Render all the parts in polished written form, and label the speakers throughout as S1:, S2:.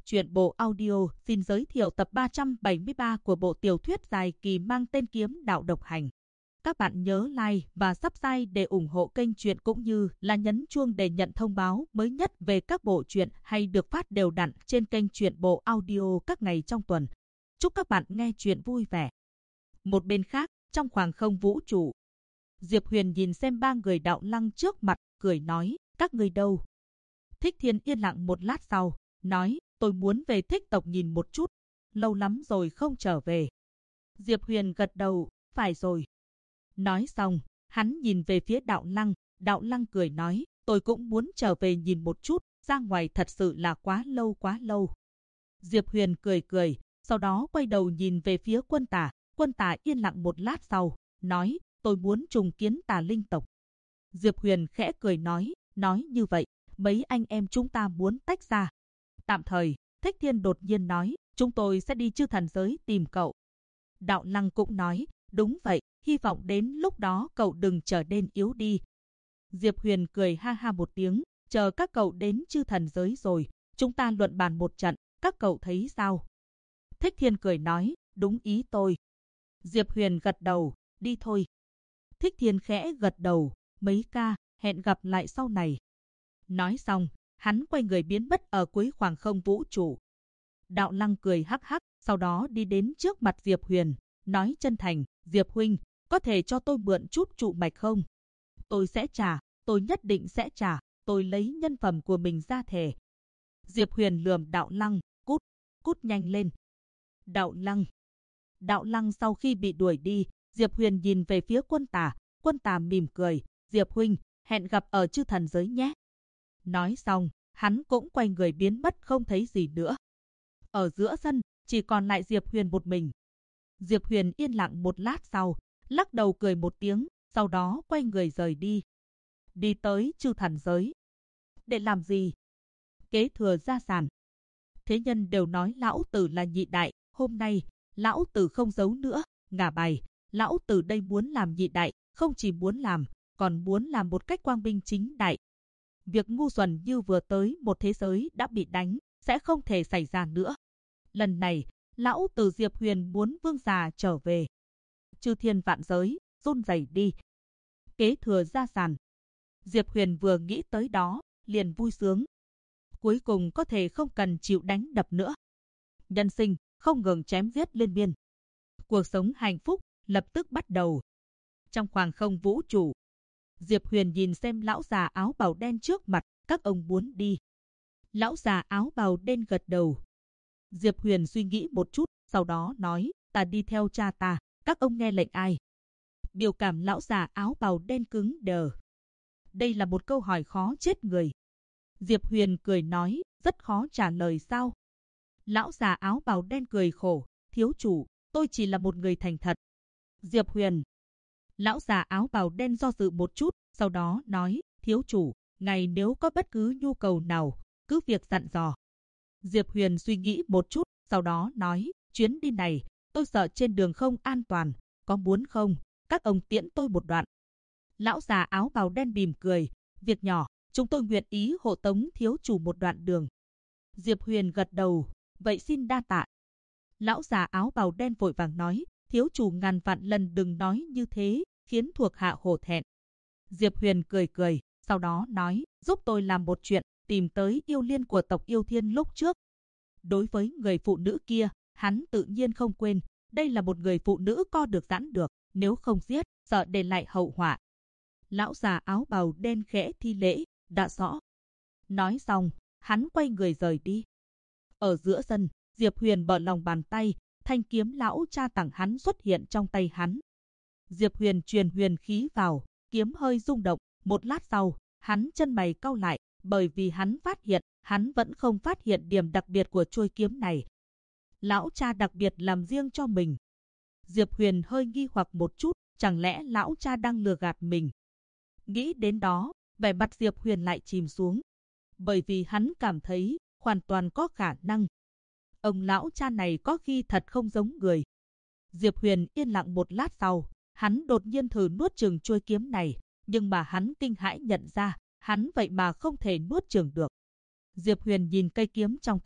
S1: Truyện bộ audio xin giới thiệu tập 373 của bộ tiểu thuyết dài kỳ mang tên Kiếm Đạo Độc Hành. Các bạn nhớ like và subscribe để ủng hộ kênh truyện cũng như là nhấn chuông để nhận thông báo mới nhất về các bộ truyện hay được phát đều đặn trên kênh truyện bộ audio các ngày trong tuần. Chúc các bạn nghe truyện vui vẻ. Một bên khác, trong khoảng không vũ trụ, Diệp Huyền nhìn xem ba người Đạo Lăng trước mặt, cười nói, các người đâu? Thích Thiên yên lặng một lát sau, nói, tôi muốn về Thích tộc nhìn một chút, lâu lắm rồi không trở về. Diệp Huyền gật đầu, phải rồi. Nói xong, hắn nhìn về phía Đạo Lăng cười nói, tôi cũng muốn trở về nhìn một chút, ra ngoài thật sự là quá lâu. Diệp Huyền cười, sau đó quay đầu nhìn về phía Quân Tà yên lặng một lát sau, nói, tôi muốn trùng kiến Tà Linh tộc. Diệp Huyền khẽ cười nói như vậy, mấy anh em chúng ta muốn tách ra. Tạm thời, Thích Thiên đột nhiên nói, chúng tôi sẽ đi chư thần giới tìm cậu. Đạo Lăng cũng nói, đúng vậy, hy vọng đến lúc đó cậu đừng trở nên yếu đi. Diệp Huyền cười ha ha một tiếng, chờ các cậu đến chư thần giới rồi, chúng ta luận bàn một trận, các cậu thấy sao? Thích Thiên cười nói, đúng ý tôi. Diệp Huyền gật đầu, đi thôi. Thích Thiên khẽ gật đầu, mấy ca, hẹn gặp lại sau này. Nói xong, hắn quay người biến mất ở cuối khoảng không vũ trụ. Đạo Lăng cười hắc hắc, sau đó đi đến trước mặt Diệp Huyền, nói chân thành, Diệp huynh, có thể cho tôi mượn chút trụ mạch không? Tôi sẽ trả, tôi nhất định sẽ trả, tôi lấy nhân phẩm của mình ra thề. Diệp Huyền lườm Đạo Lăng, cút nhanh lên. Đạo Lăng sau khi bị đuổi đi, Diệp Huyền nhìn về phía Quân Tà mỉm cười, Diệp huynh, hẹn gặp ở chư thần giới nhé. Nói xong, hắn cũng quay người biến mất không thấy gì nữa. Ở giữa sân, chỉ còn lại Diệp Huyền một mình. Diệp Huyền yên lặng một lát sau, lắc đầu cười một tiếng, sau đó quay người rời đi. Đi tới chư thần giới. Để làm gì? Kế thừa gia sản. Thế nhân đều nói lão tử là nhị đại, hôm nay, lão tử không giấu nữa, ngả bài, lão tử đây muốn làm nhị đại, không chỉ muốn làm, còn muốn làm một cách quang minh chính đại. Việc ngu xuẩn như vừa tới một thế giới đã bị đánh, sẽ không thể xảy ra nữa. Lần này, lão tử Diệp Huyền muốn vương già trở về. Chư thiên vạn giới, run rẩy đi. Kế thừa gia sản. Diệp Huyền vừa nghĩ tới đó, liền vui sướng. Cuối cùng có thể không cần chịu đánh đập nữa. Nhân sinh, không ngừng chém giết liên miên. Cuộc sống hạnh phúc, lập tức bắt đầu. Trong khoảng không vũ trụ, Diệp Huyền nhìn xem lão già áo bào đen trước mặt, các ông muốn đi. Lão già áo bào đen gật đầu. Diệp Huyền suy nghĩ một chút, sau đó nói, ta đi theo cha ta, các ông nghe lệnh ai? Biểu cảm lão già áo bào đen cứng đờ. Đây là một câu hỏi khó chết người. Diệp Huyền cười nói, rất khó trả lời sao? Lão già áo bào đen cười khổ, thiếu chủ, tôi chỉ là một người thành thật. Diệp Huyền. Lão già áo bào đen do dự một chút, sau đó nói, thiếu chủ, ngài nếu có bất cứ nhu cầu nào, cứ việc dặn dò. Diệp Huyền suy nghĩ một chút, sau đó nói, chuyến đi này, tôi sợ trên đường không an toàn, có muốn không, các ông tiễn tôi một đoạn. Lão già áo bào đen mỉm cười, việc nhỏ, chúng tôi nguyện ý hộ tống thiếu chủ một đoạn đường. Diệp Huyền gật đầu, vậy xin đa tạ. Lão già áo bào đen vội vàng nói, thiếu chủ ngàn vạn lần đừng nói như thế, khiến thuộc hạ hổ thẹn. Diệp Huyền cười, sau đó nói, giúp tôi làm một chuyện, tìm tới yêu liên của tộc Yêu Thiên lúc trước. Đối với người phụ nữ kia, hắn tự nhiên không quên, đây là một người phụ nữ co được giãn được, nếu không giết, sợ để lại hậu họa. Lão già áo bào đen khẽ thi lễ, đã rõ. Nói xong, hắn quay người rời đi. Ở giữa sân, Diệp Huyền mở lòng bàn tay, thanh kiếm lão cha tặng hắn xuất hiện trong tay hắn. Diệp Huyền truyền huyền khí vào, kiếm hơi rung động, một lát sau, hắn chân mày cau lại, bởi vì hắn phát hiện, hắn vẫn không phát hiện điểm đặc biệt của chuôi kiếm này. Lão cha đặc biệt làm riêng cho mình. Diệp Huyền hơi nghi hoặc một chút, chẳng lẽ lão cha đang lừa gạt mình? Nghĩ đến đó, vẻ mặt Diệp Huyền lại chìm xuống. Bởi vì hắn cảm thấy, hoàn toàn có khả năng. Ông lão cha này có khi thật không giống người. Diệp Huyền yên lặng một lát sau, hắn đột nhiên thử nuốt chửng chuôi kiếm này, nhưng mà hắn kinh hãi nhận ra, hắn vậy mà không thể nuốt chửng được. Diệp Huyền nhìn cây kiếm trong tay,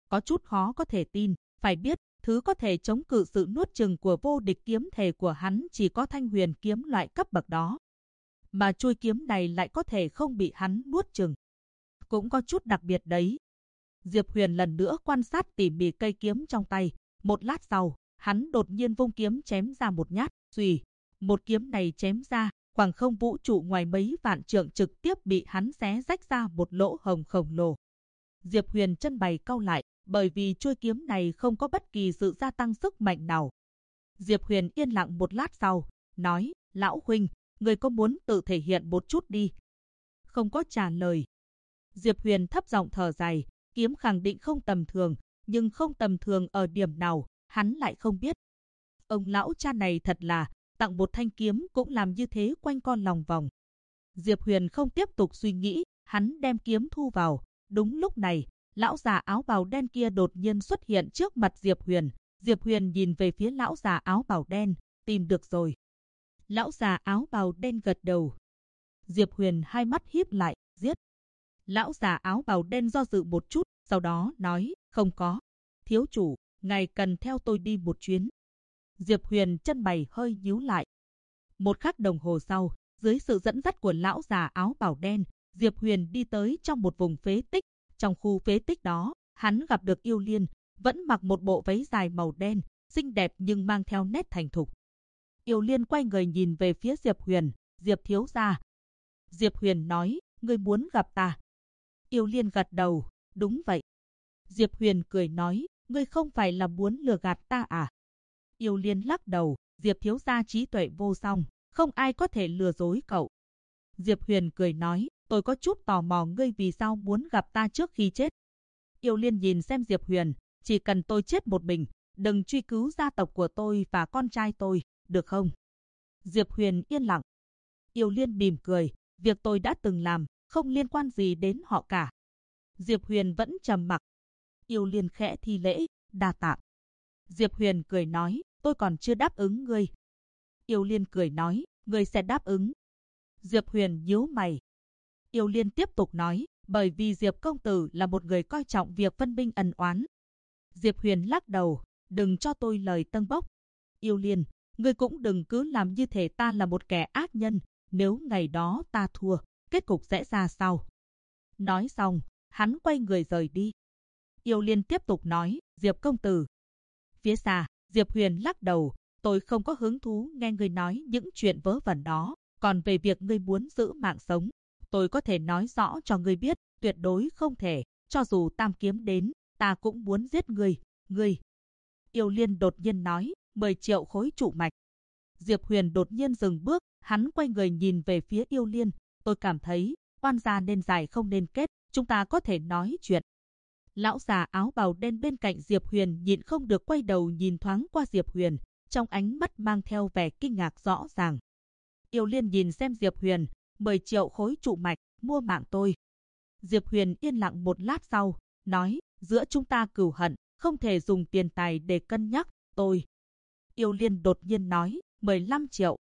S1: có chút khó có thể tin. Phải biết, thứ có thể chống cự sự nuốt chửng của vô địch kiếm thể của hắn chỉ có Thanh Huyền kiếm loại cấp bậc đó. Mà chuôi kiếm này lại có thể không bị hắn nuốt chửng. Cũng có chút đặc biệt đấy. Diệp Huyền lần nữa quan sát tỉ mỉ cây kiếm trong tay. Một lát sau, hắn đột nhiên vung kiếm chém ra một nhát. Xùy, một kiếm này chém ra, khoảng không vũ trụ ngoài mấy vạn trượng trực tiếp bị hắn xé rách ra một lỗ hổng khổng lồ. Diệp Huyền chân mày cau lại, bởi vì chuôi kiếm này không có bất kỳ sự gia tăng sức mạnh nào. Diệp Huyền yên lặng một lát sau, nói, lão huynh, người có muốn tự thể hiện một chút đi? Không có trả lời. Diệp Huyền thấp giọng thở dài, kiếm khẳng định không tầm thường, nhưng không tầm thường ở điểm nào, hắn lại không biết. Ông lão cha này thật là, tặng một thanh kiếm cũng làm như thế quanh con lòng vòng. Diệp Huyền không tiếp tục suy nghĩ, hắn đem kiếm thu vào. Đúng lúc này, lão già áo bào đen kia đột nhiên xuất hiện trước mặt Diệp Huyền. Diệp Huyền nhìn về phía lão già áo bào đen, tìm được rồi. Lão già áo bào đen gật đầu. Diệp Huyền hai mắt híp lại, giết. Lão già áo bào đen do dự một chút, sau đó nói, không có. Thiếu chủ, ngài cần theo tôi đi một chuyến. Diệp Huyền chân mày hơi nhíu lại. Một khắc đồng hồ sau, dưới sự dẫn dắt của lão già áo bào đen, Diệp Huyền đi tới trong một vùng phế tích. Trong khu phế tích đó, hắn gặp được Yêu Liên, vẫn mặc một bộ váy dài màu đen, xinh đẹp nhưng mang theo nét thành thục. Yêu Liên quay người nhìn về phía Diệp Huyền, Diệp thiếu gia. Diệp Huyền nói, ngươi muốn gặp ta. Yêu Liên gật đầu, đúng vậy. Diệp Huyền cười nói, ngươi không phải là muốn lừa gạt ta à? Yêu Liên lắc đầu, Diệp thiếu gia trí tuệ vô song, không ai có thể lừa dối cậu. Diệp Huyền cười nói, tôi có chút tò mò ngươi vì sao muốn gặp ta trước khi chết. Yêu Liên nhìn xem Diệp Huyền, chỉ cần tôi chết một mình, đừng truy cứu gia tộc của tôi và con trai tôi, được không? Diệp Huyền yên lặng. Yêu Liên mỉm cười, việc tôi đã từng làm, không liên quan gì đến họ cả. Diệp Huyền vẫn trầm mặc. Yêu Liên khẽ thi lễ, đa tạ. Diệp Huyền cười nói, tôi còn chưa đáp ứng ngươi. Yêu Liên cười nói, ngươi sẽ đáp ứng. Diệp Huyền nhíu mày. Yêu Liên tiếp tục nói, bởi vì Diệp công tử là một người coi trọng việc phân binh ân oán. Diệp Huyền lắc đầu, đừng cho tôi lời tân bốc. Yêu Liên, ngươi cũng đừng cứ làm như thể ta là một kẻ ác nhân, nếu ngày đó ta thua, kết cục sẽ ra sao? Nói xong, hắn quay người rời đi. Yêu Liên tiếp tục nói, Diệp công tử. Phía xa, Diệp Huyền lắc đầu, tôi không có hứng thú nghe ngươi nói những chuyện vớ vẩn đó, còn về việc ngươi muốn giữ mạng sống, tôi có thể nói rõ cho ngươi biết, tuyệt đối không thể, cho dù Tam Kiếm đến, ta cũng muốn giết ngươi, ngươi. Yêu Liên đột nhiên nói, 10 triệu khối trụ mạch. Diệp Huyền đột nhiên dừng bước, hắn quay người nhìn về phía Yêu Liên, tôi cảm thấy, oan gia nên giải không nên kết, chúng ta có thể nói chuyện. Lão già áo bào đen bên cạnh Diệp Huyền nhịn không được quay đầu nhìn thoáng qua Diệp Huyền, trong ánh mắt mang theo vẻ kinh ngạc rõ ràng. Yêu Liên nhìn xem Diệp Huyền, 10 triệu khối trụ mạch, mua mạng tôi. Diệp Huyền yên lặng một lát sau, nói, giữa chúng ta cừu hận, không thể dùng tiền tài để cân nhắc, tôi. Yêu Liên đột nhiên nói, 15 triệu.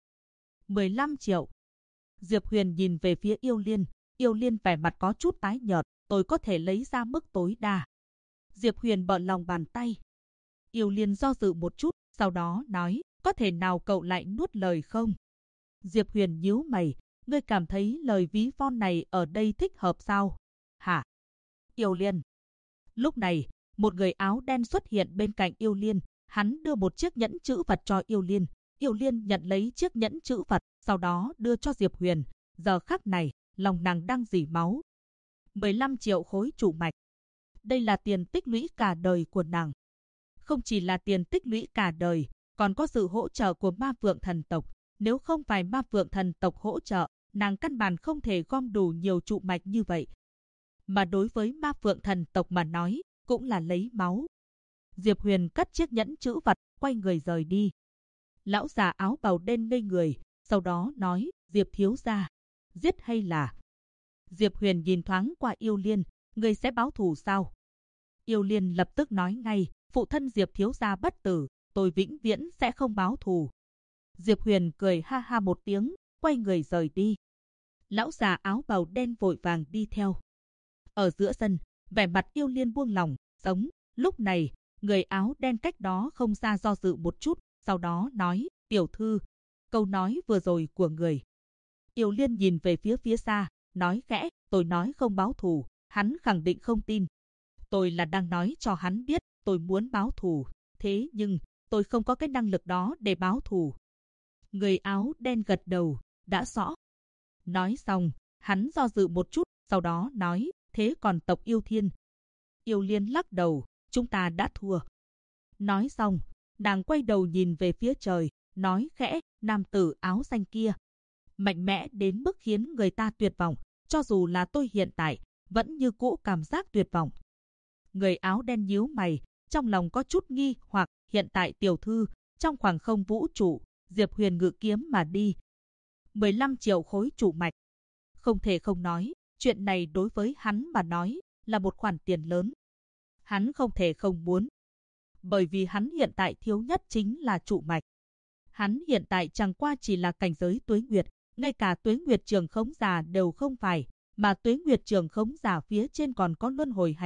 S1: 15 triệu. Diệp Huyền nhìn về phía Yêu Liên vẻ mặt có chút tái nhợt, tôi có thể lấy ra mức tối đa. Diệp Huyền bận lòng bàn tay. Yêu Liên do dự một chút, sau đó nói, có thể nào cậu lại nuốt lời không? Diệp Huyền nhíu mày, ngươi cảm thấy lời ví von này ở đây thích hợp sao? Hả? Yêu Liên. Lúc này, một người áo đen xuất hiện bên cạnh Yêu Liên, hắn đưa một chiếc nhẫn chữ vật cho Yêu Liên. Yêu Liên nhận lấy chiếc nhẫn chữ vật, sau đó đưa cho Diệp Huyền. Giờ khắc này, lòng nàng đang rỉ máu. 15 triệu khối trụ mạch. Đây là tiền tích lũy cả đời của nàng. Không chỉ là tiền tích lũy cả đời, còn có sự hỗ trợ của Ma Phượng thần tộc. Nếu không phải Ma Phượng thần tộc hỗ trợ, nàng căn bản không thể gom đủ nhiều trụ mạch như vậy. Mà đối với Ma Phượng thần tộc mà nói, cũng là lấy máu. Diệp Huyền cất chiếc nhẫn chữ vật, quay người rời đi. Lão già áo bào đen ngây người, sau đó nói, Diệp thiếu gia, giết hay là... Diệp Huyền nhìn thoáng qua Yêu Liên, ngươi sẽ báo thù sao? Yêu Liên lập tức nói ngay, phụ thân Diệp thiếu gia bất tử, tôi vĩnh viễn sẽ không báo thù. Diệp Huyền cười ha ha một tiếng, quay người rời đi. Lão già áo bào đen vội vàng đi theo. Ở giữa sân, vẻ mặt Yêu Liên buông lỏng, giống, Lúc này, người áo đen cách đó không xa do dự một chút, sau đó nói, tiểu thư, câu nói vừa rồi của người. Yêu Liên nhìn về phía xa, nói khẽ, tôi nói không báo thù, hắn khẳng định không tin. Tôi là đang nói cho hắn biết, tôi muốn báo thù, thế nhưng, tôi không có cái năng lực đó để báo thù. Người áo đen gật đầu, đã rõ. Nói xong, hắn do dự một chút, sau đó nói, thế còn tộc Yêu Thiên. Yêu Liên lắc đầu, chúng ta đã thua. Nói xong, nàng quay đầu nhìn về phía trời, nói khẽ, nam tử áo xanh kia. Mạnh mẽ đến mức khiến người ta tuyệt vọng, cho dù là tôi hiện tại, vẫn như cũ cảm giác tuyệt vọng. Người áo đen nhíu mày, trong lòng có chút nghi hoặc, hiện tại tiểu thư, trong khoảng không vũ trụ, Diệp Huyền ngự kiếm mà đi. 15 triệu khối trụ mạch. Không thể không nói, chuyện này đối với hắn mà nói, là một khoản tiền lớn. Hắn không thể không muốn. Bởi vì hắn hiện tại thiếu nhất chính là trụ mạch. Hắn hiện tại chẳng qua chỉ là cảnh giới tuế nguyệt, ngay cả tuế nguyệt trường khống giả đều không phải, mà tuế nguyệt trường khống giả phía trên còn có luân hồi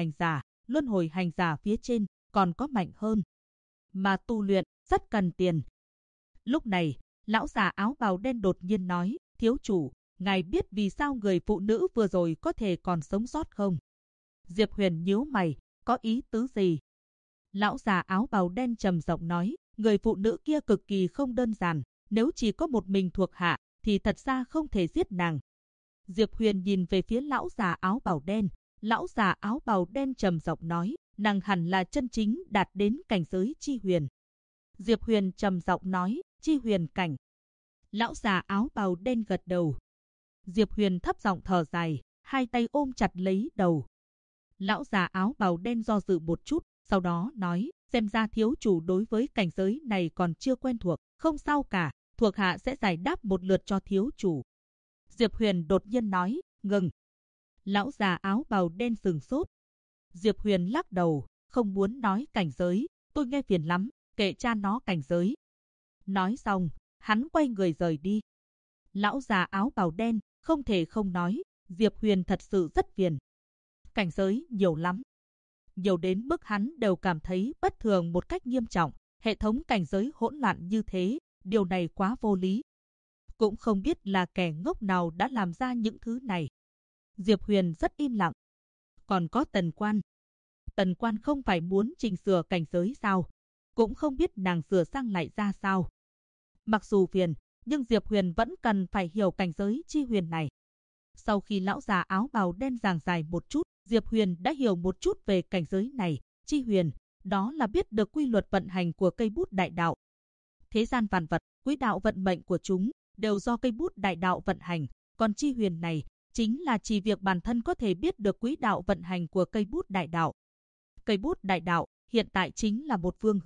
S1: hành giả phía trên còn có mạnh hơn. Mà tu luyện rất cần tiền. Lúc này, lão già áo bào đen đột nhiên nói, thiếu chủ, ngài biết vì sao người phụ nữ vừa rồi có thể còn sống sót không? Diệp Huyền nhíu mày, có ý tứ gì? Lão già áo bào đen trầm giọng nói, người phụ nữ kia cực kỳ không đơn giản, nếu chỉ có một mình thuộc hạ, thì thật ra không thể giết nàng. Diệp Huyền nhìn về phía lão già áo bào đen, lão già áo bào đen trầm giọng nói, nàng hẳn là chân chính đạt đến cảnh giới chi huyền. Diệp Huyền trầm giọng nói, chi huyền cảnh. Lão già áo bào đen gật đầu. Diệp Huyền thấp giọng thở dài, hai tay ôm chặt lấy đầu. Lão già áo bào đen do dự một chút, sau đó nói, xem ra thiếu chủ đối với cảnh giới này còn chưa quen thuộc, không sao cả, thuộc hạ sẽ giải đáp một lượt cho thiếu chủ. Diệp Huyền đột nhiên nói, ngừng. Lão già áo bào đen sừng sốt. Diệp Huyền lắc đầu, không muốn nói cảnh giới, tôi nghe phiền lắm, kệ cha nó cảnh giới. Nói xong, hắn quay người rời đi. Lão già áo bào đen, không thể không nói, Diệp Huyền thật sự rất phiền. Cảnh giới nhiều lắm. Nhiều đến mức hắn đều cảm thấy bất thường một cách nghiêm trọng, hệ thống cảnh giới hỗn loạn như thế, điều này quá vô lý. Cũng không biết là kẻ ngốc nào đã làm ra những thứ này. Diệp Huyền rất im lặng. Còn có Tần Quan. Tần Quan không phải muốn chỉnh sửa cảnh giới sao? Cũng không biết nàng sửa sang lại ra sao. Mặc dù phiền, nhưng Diệp Huyền vẫn cần phải hiểu cảnh giới chi huyền này. Sau khi lão già áo bào đen giảng giải một chút, Diệp Huyền đã hiểu một chút về cảnh giới này. Chi huyền, đó là biết được quy luật vận hành của cây bút đại đạo. Thế gian vạn vật, quỹ đạo vận mệnh của chúng đều do cây bút đại đạo vận hành, còn chi huyền này chính là chỉ việc bản thân có thể biết được quỹ đạo vận hành của cây bút đại đạo. Cây bút đại đạo hiện tại chính là một phương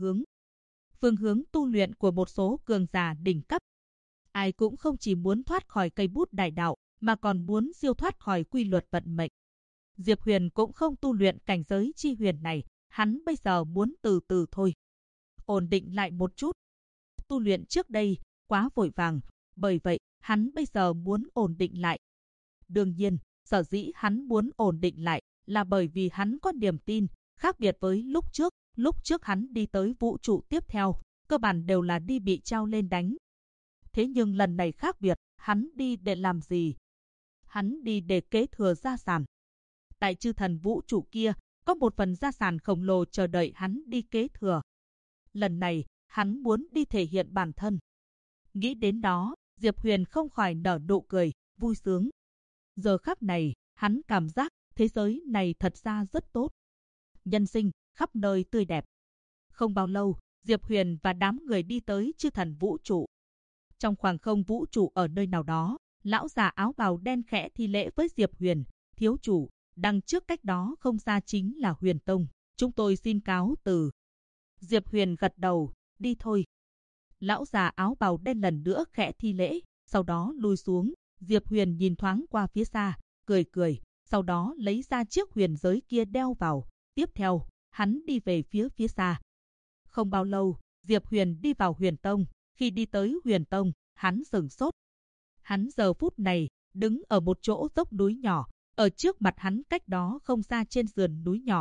S1: hướng tu luyện của một số cường giả đỉnh cấp. Ai cũng không chỉ muốn thoát khỏi cây bút đại đạo, mà còn muốn siêu thoát khỏi quy luật vận mệnh. Diệp Huyền cũng không tu luyện cảnh giới chi huyền này, hắn bây giờ muốn từ từ thôi. Ổn định lại một chút. Tu luyện trước đây, quá vội vàng, bởi vậy, hắn bây giờ muốn ổn định lại. Đương nhiên, sở dĩ hắn muốn ổn định lại, là bởi vì hắn có niềm tin, khác biệt với lúc trước hắn đi tới vũ trụ tiếp theo, cơ bản đều là đi bị trao lên đánh. Thế nhưng lần này khác biệt, hắn đi để làm gì? Hắn đi để kế thừa gia sản. Tại chư thần vũ trụ kia, có một phần gia sản khổng lồ chờ đợi hắn đi kế thừa. Lần này, hắn muốn đi thể hiện bản thân. Nghĩ đến đó, Diệp Huyền không khỏi nở nụ cười, vui sướng. Giờ khắc này, hắn cảm giác thế giới này thật ra rất tốt. Nhân sinh, khắp nơi tươi đẹp. Không bao lâu, Diệp Huyền và đám người đi tới chư thần vũ trụ. Trong khoảng không vũ trụ ở nơi nào đó, lão già áo bào đen khẽ thi lễ với Diệp Huyền, thiếu chủ, đằng trước cách đó không xa chính là Huyền Tông, chúng tôi xin cáo từ. Diệp Huyền gật đầu, đi thôi. Lão già áo bào đen lần nữa khẽ thi lễ, sau đó lui xuống. Diệp Huyền nhìn thoáng qua phía xa, cười cười, sau đó lấy ra chiếc huyền giới kia đeo vào. Tiếp theo, hắn đi về phía xa. Không bao lâu, Diệp Huyền đi vào Huyền Tông. Khi đi tới Huyền Tông, hắn sửng sốt. Hắn giờ phút này đứng ở một chỗ dốc núi nhỏ, ở trước mặt hắn cách đó không xa trên sườn núi nhỏ,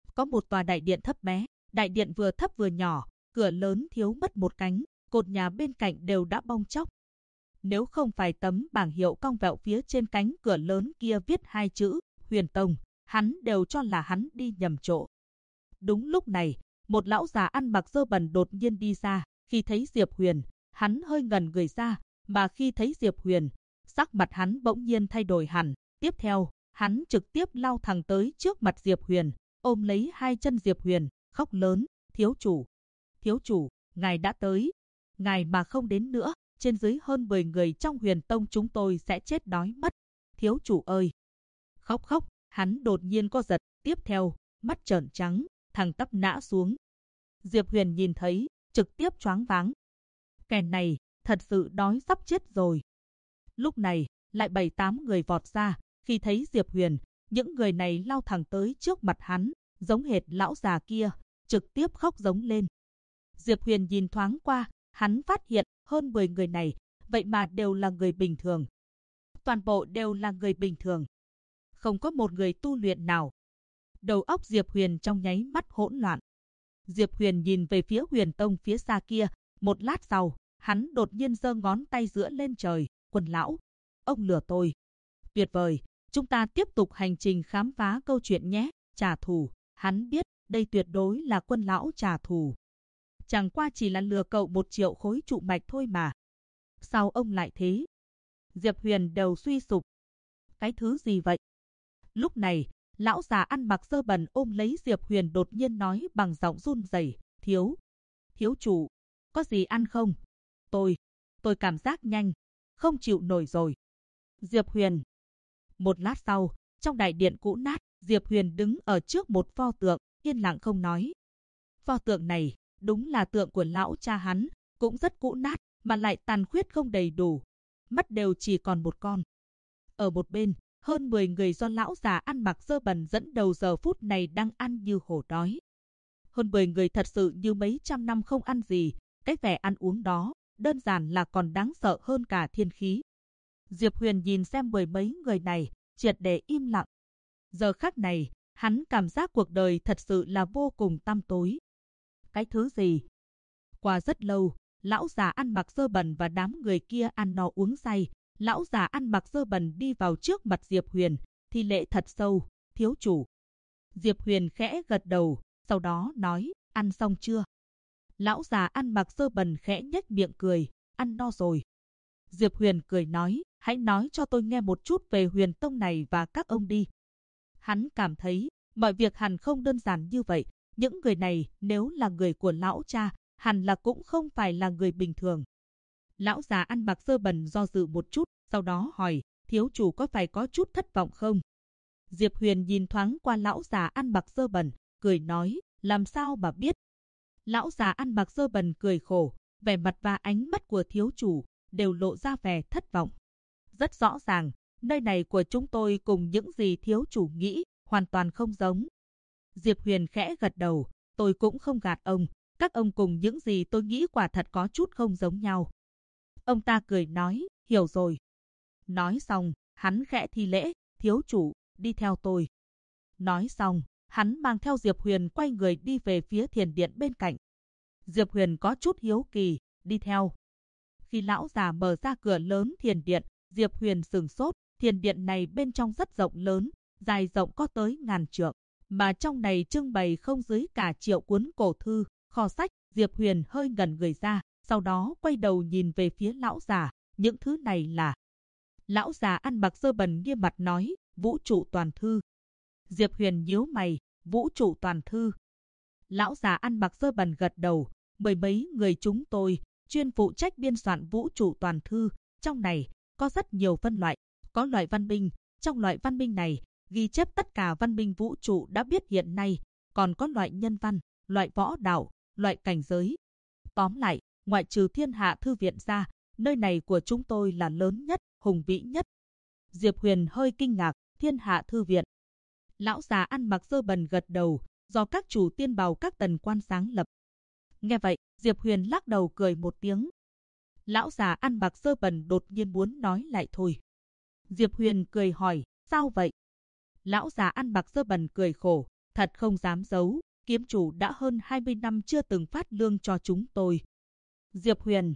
S1: Có một tòa đại điện thấp bé, đại điện vừa thấp vừa nhỏ, cửa lớn thiếu mất một cánh, cột nhà bên cạnh đều đã bong tróc. Nếu không phải tấm bảng hiệu cong vẹo phía trên cánh cửa lớn kia viết hai chữ Huyền Tông, hắn đều cho là hắn đi nhầm chỗ. Đúng lúc này, một lão già ăn mặc dơ bẩn đột nhiên đi ra. Khi thấy Diệp Huyền, hắn hơi ngẩn người ra, mà khi thấy Diệp Huyền, sắc mặt hắn bỗng nhiên thay đổi hẳn. Tiếp theo, hắn trực tiếp lao thẳng tới trước mặt Diệp Huyền, ôm lấy hai chân Diệp Huyền, khóc lớn, thiếu chủ, ngài đã tới. Ngài mà không đến nữa, trên dưới hơn 10 người trong Huyền Tông chúng tôi sẽ chết đói mất. Thiếu chủ ơi! Khóc, hắn đột nhiên co giật, tiếp theo, mắt trợn trắng, thẳng tắp ngã xuống. Diệp Huyền nhìn thấy, trực tiếp choáng váng. Kẻ này, thật sự đói sắp chết rồi. Lúc này, lại 7-8 người vọt ra, khi thấy Diệp Huyền, những người này lao thẳng tới trước mặt hắn, giống hệt lão già kia, trực tiếp khóc giống lên. Diệp Huyền nhìn thoáng qua, hắn phát hiện hơn 10 người này, vậy mà đều là người bình thường. Toàn bộ đều là người bình thường. Không có một người tu luyện nào. Đầu óc Diệp Huyền trong nháy mắt hỗn loạn. Diệp Huyền nhìn về phía Huyền Tông phía xa kia, một lát sau, hắn đột nhiên giơ ngón tay giữa lên trời, Quân lão, ông lừa tôi. Tuyệt vời, chúng ta tiếp tục hành trình khám phá câu chuyện nhé, trả thù. Hắn biết, đây tuyệt đối là Quân lão trả thù. Chẳng qua chỉ là lừa cậu 1 triệu khối trụ mạch thôi mà. Sao ông lại thế? Diệp Huyền đầu suy sụp. Cái thứ gì vậy? Lúc này, lão già ăn mặc dơ bẩn ôm lấy Diệp Huyền đột nhiên nói bằng giọng run rẩy, thiếu chủ, có gì ăn không? Tôi cảm giác nhanh, không chịu nổi rồi. Diệp Huyền. Một lát sau, trong đại điện cũ nát, Diệp Huyền đứng ở trước một pho tượng, yên lặng không nói. Pho tượng này, đúng là tượng của lão cha hắn, cũng rất cũ nát, mà lại tàn khuyết không đầy đủ. Mắt đều chỉ còn một con. Ở một bên, hơn 10 người do lão già ăn mặc dơ bẩn dẫn đầu giờ phút này đang ăn như hổ đói. Hơn 10 người thật sự như mấy trăm năm không ăn gì, cái vẻ ăn uống đó, đơn giản là còn đáng sợ hơn cả thiên khí. Diệp Huyền nhìn xem 10 mấy người này, triệt để im lặng. Giờ khắc này, hắn cảm giác cuộc đời thật sự là vô cùng tăm tối. Cái thứ gì? Qua rất lâu, lão già ăn mặc dơ bẩn và đám người kia ăn no uống say. Lão già ăn mặc dơ bẩn đi vào trước mặt Diệp Huyền, thi lễ thật sâu, thiếu chủ. Diệp Huyền khẽ gật đầu, sau đó nói, ăn xong chưa? Lão già ăn mặc dơ bẩn khẽ nhếch miệng cười, ăn no rồi. Diệp Huyền cười nói, hãy nói cho tôi nghe một chút về Huyền Tông này và các ông đi. Hắn cảm thấy, mọi việc hẳn không đơn giản như vậy. Những người này nếu là người của lão cha, hẳn là cũng không phải là người bình thường. Lão già ăn mặc dơ bẩn do dự một chút, sau đó hỏi, thiếu chủ có phải có chút thất vọng không? Diệp Huyền nhìn thoáng qua lão già ăn mặc dơ bẩn, cười nói, làm sao mà biết? Lão già ăn mặc dơ bẩn cười khổ, vẻ mặt và ánh mắt của thiếu chủ đều lộ ra vẻ thất vọng. Rất rõ ràng, nơi này của chúng tôi cùng những gì thiếu chủ nghĩ, hoàn toàn không giống. Diệp Huyền khẽ gật đầu, tôi cũng không gạt ông, các ông cùng những gì tôi nghĩ quả thật có chút không giống nhau. Ông ta cười nói, hiểu rồi. Nói xong, hắn khẽ thi lễ, thiếu chủ, đi theo tôi. Nói xong, hắn mang theo Diệp Huyền quay người đi về phía thiền điện bên cạnh. Diệp Huyền có chút hiếu kỳ, đi theo. Khi lão già mở ra cửa lớn thiền điện, Diệp Huyền sửng sốt, thiền điện này bên trong rất rộng lớn, dài rộng có tới ngàn trượng, mà trong này trưng bày không dưới cả triệu cuốn cổ thư, kho sách. Diệp Huyền hơi ngẩn người ra, sau đó quay đầu nhìn về phía lão già, những thứ này là... Lão già ăn mặc dơ bẩn nghiêm mặt nói, vũ trụ toàn thư. Diệp Huyền nhíu mày, vũ trụ toàn thư. Lão già ăn mặc dơ bẩn gật đầu, 10 mấy người chúng tôi chuyên phụ trách biên soạn vũ trụ toàn thư. Trong này có rất nhiều phân loại, có loại văn minh, trong loại văn minh này ghi chép tất cả văn minh vũ trụ đã biết hiện nay, còn có loại nhân văn, loại võ đạo, loại cảnh giới. Tóm lại, ngoại trừ Thiên Hạ Thư viện ra, nơi này của chúng tôi là lớn nhất, hùng vĩ nhất. Diệp Huyền hơi kinh ngạc, Thiên Hạ Thư viện. Lão già ăn mặc dơ bẩn gật đầu, do các chủ tiên bào các tần quan sáng lập. Nghe vậy, Diệp Huyền lắc đầu cười một tiếng. Lão già ăn mặc dơ bẩn đột nhiên muốn nói lại thôi. Diệp Huyền cười hỏi, sao vậy? Lão già ăn mặc dơ bẩn cười khổ, Thật không dám giấu, kiếm chủ đã hơn 20 năm chưa từng phát lương cho chúng tôi. Diệp Huyền.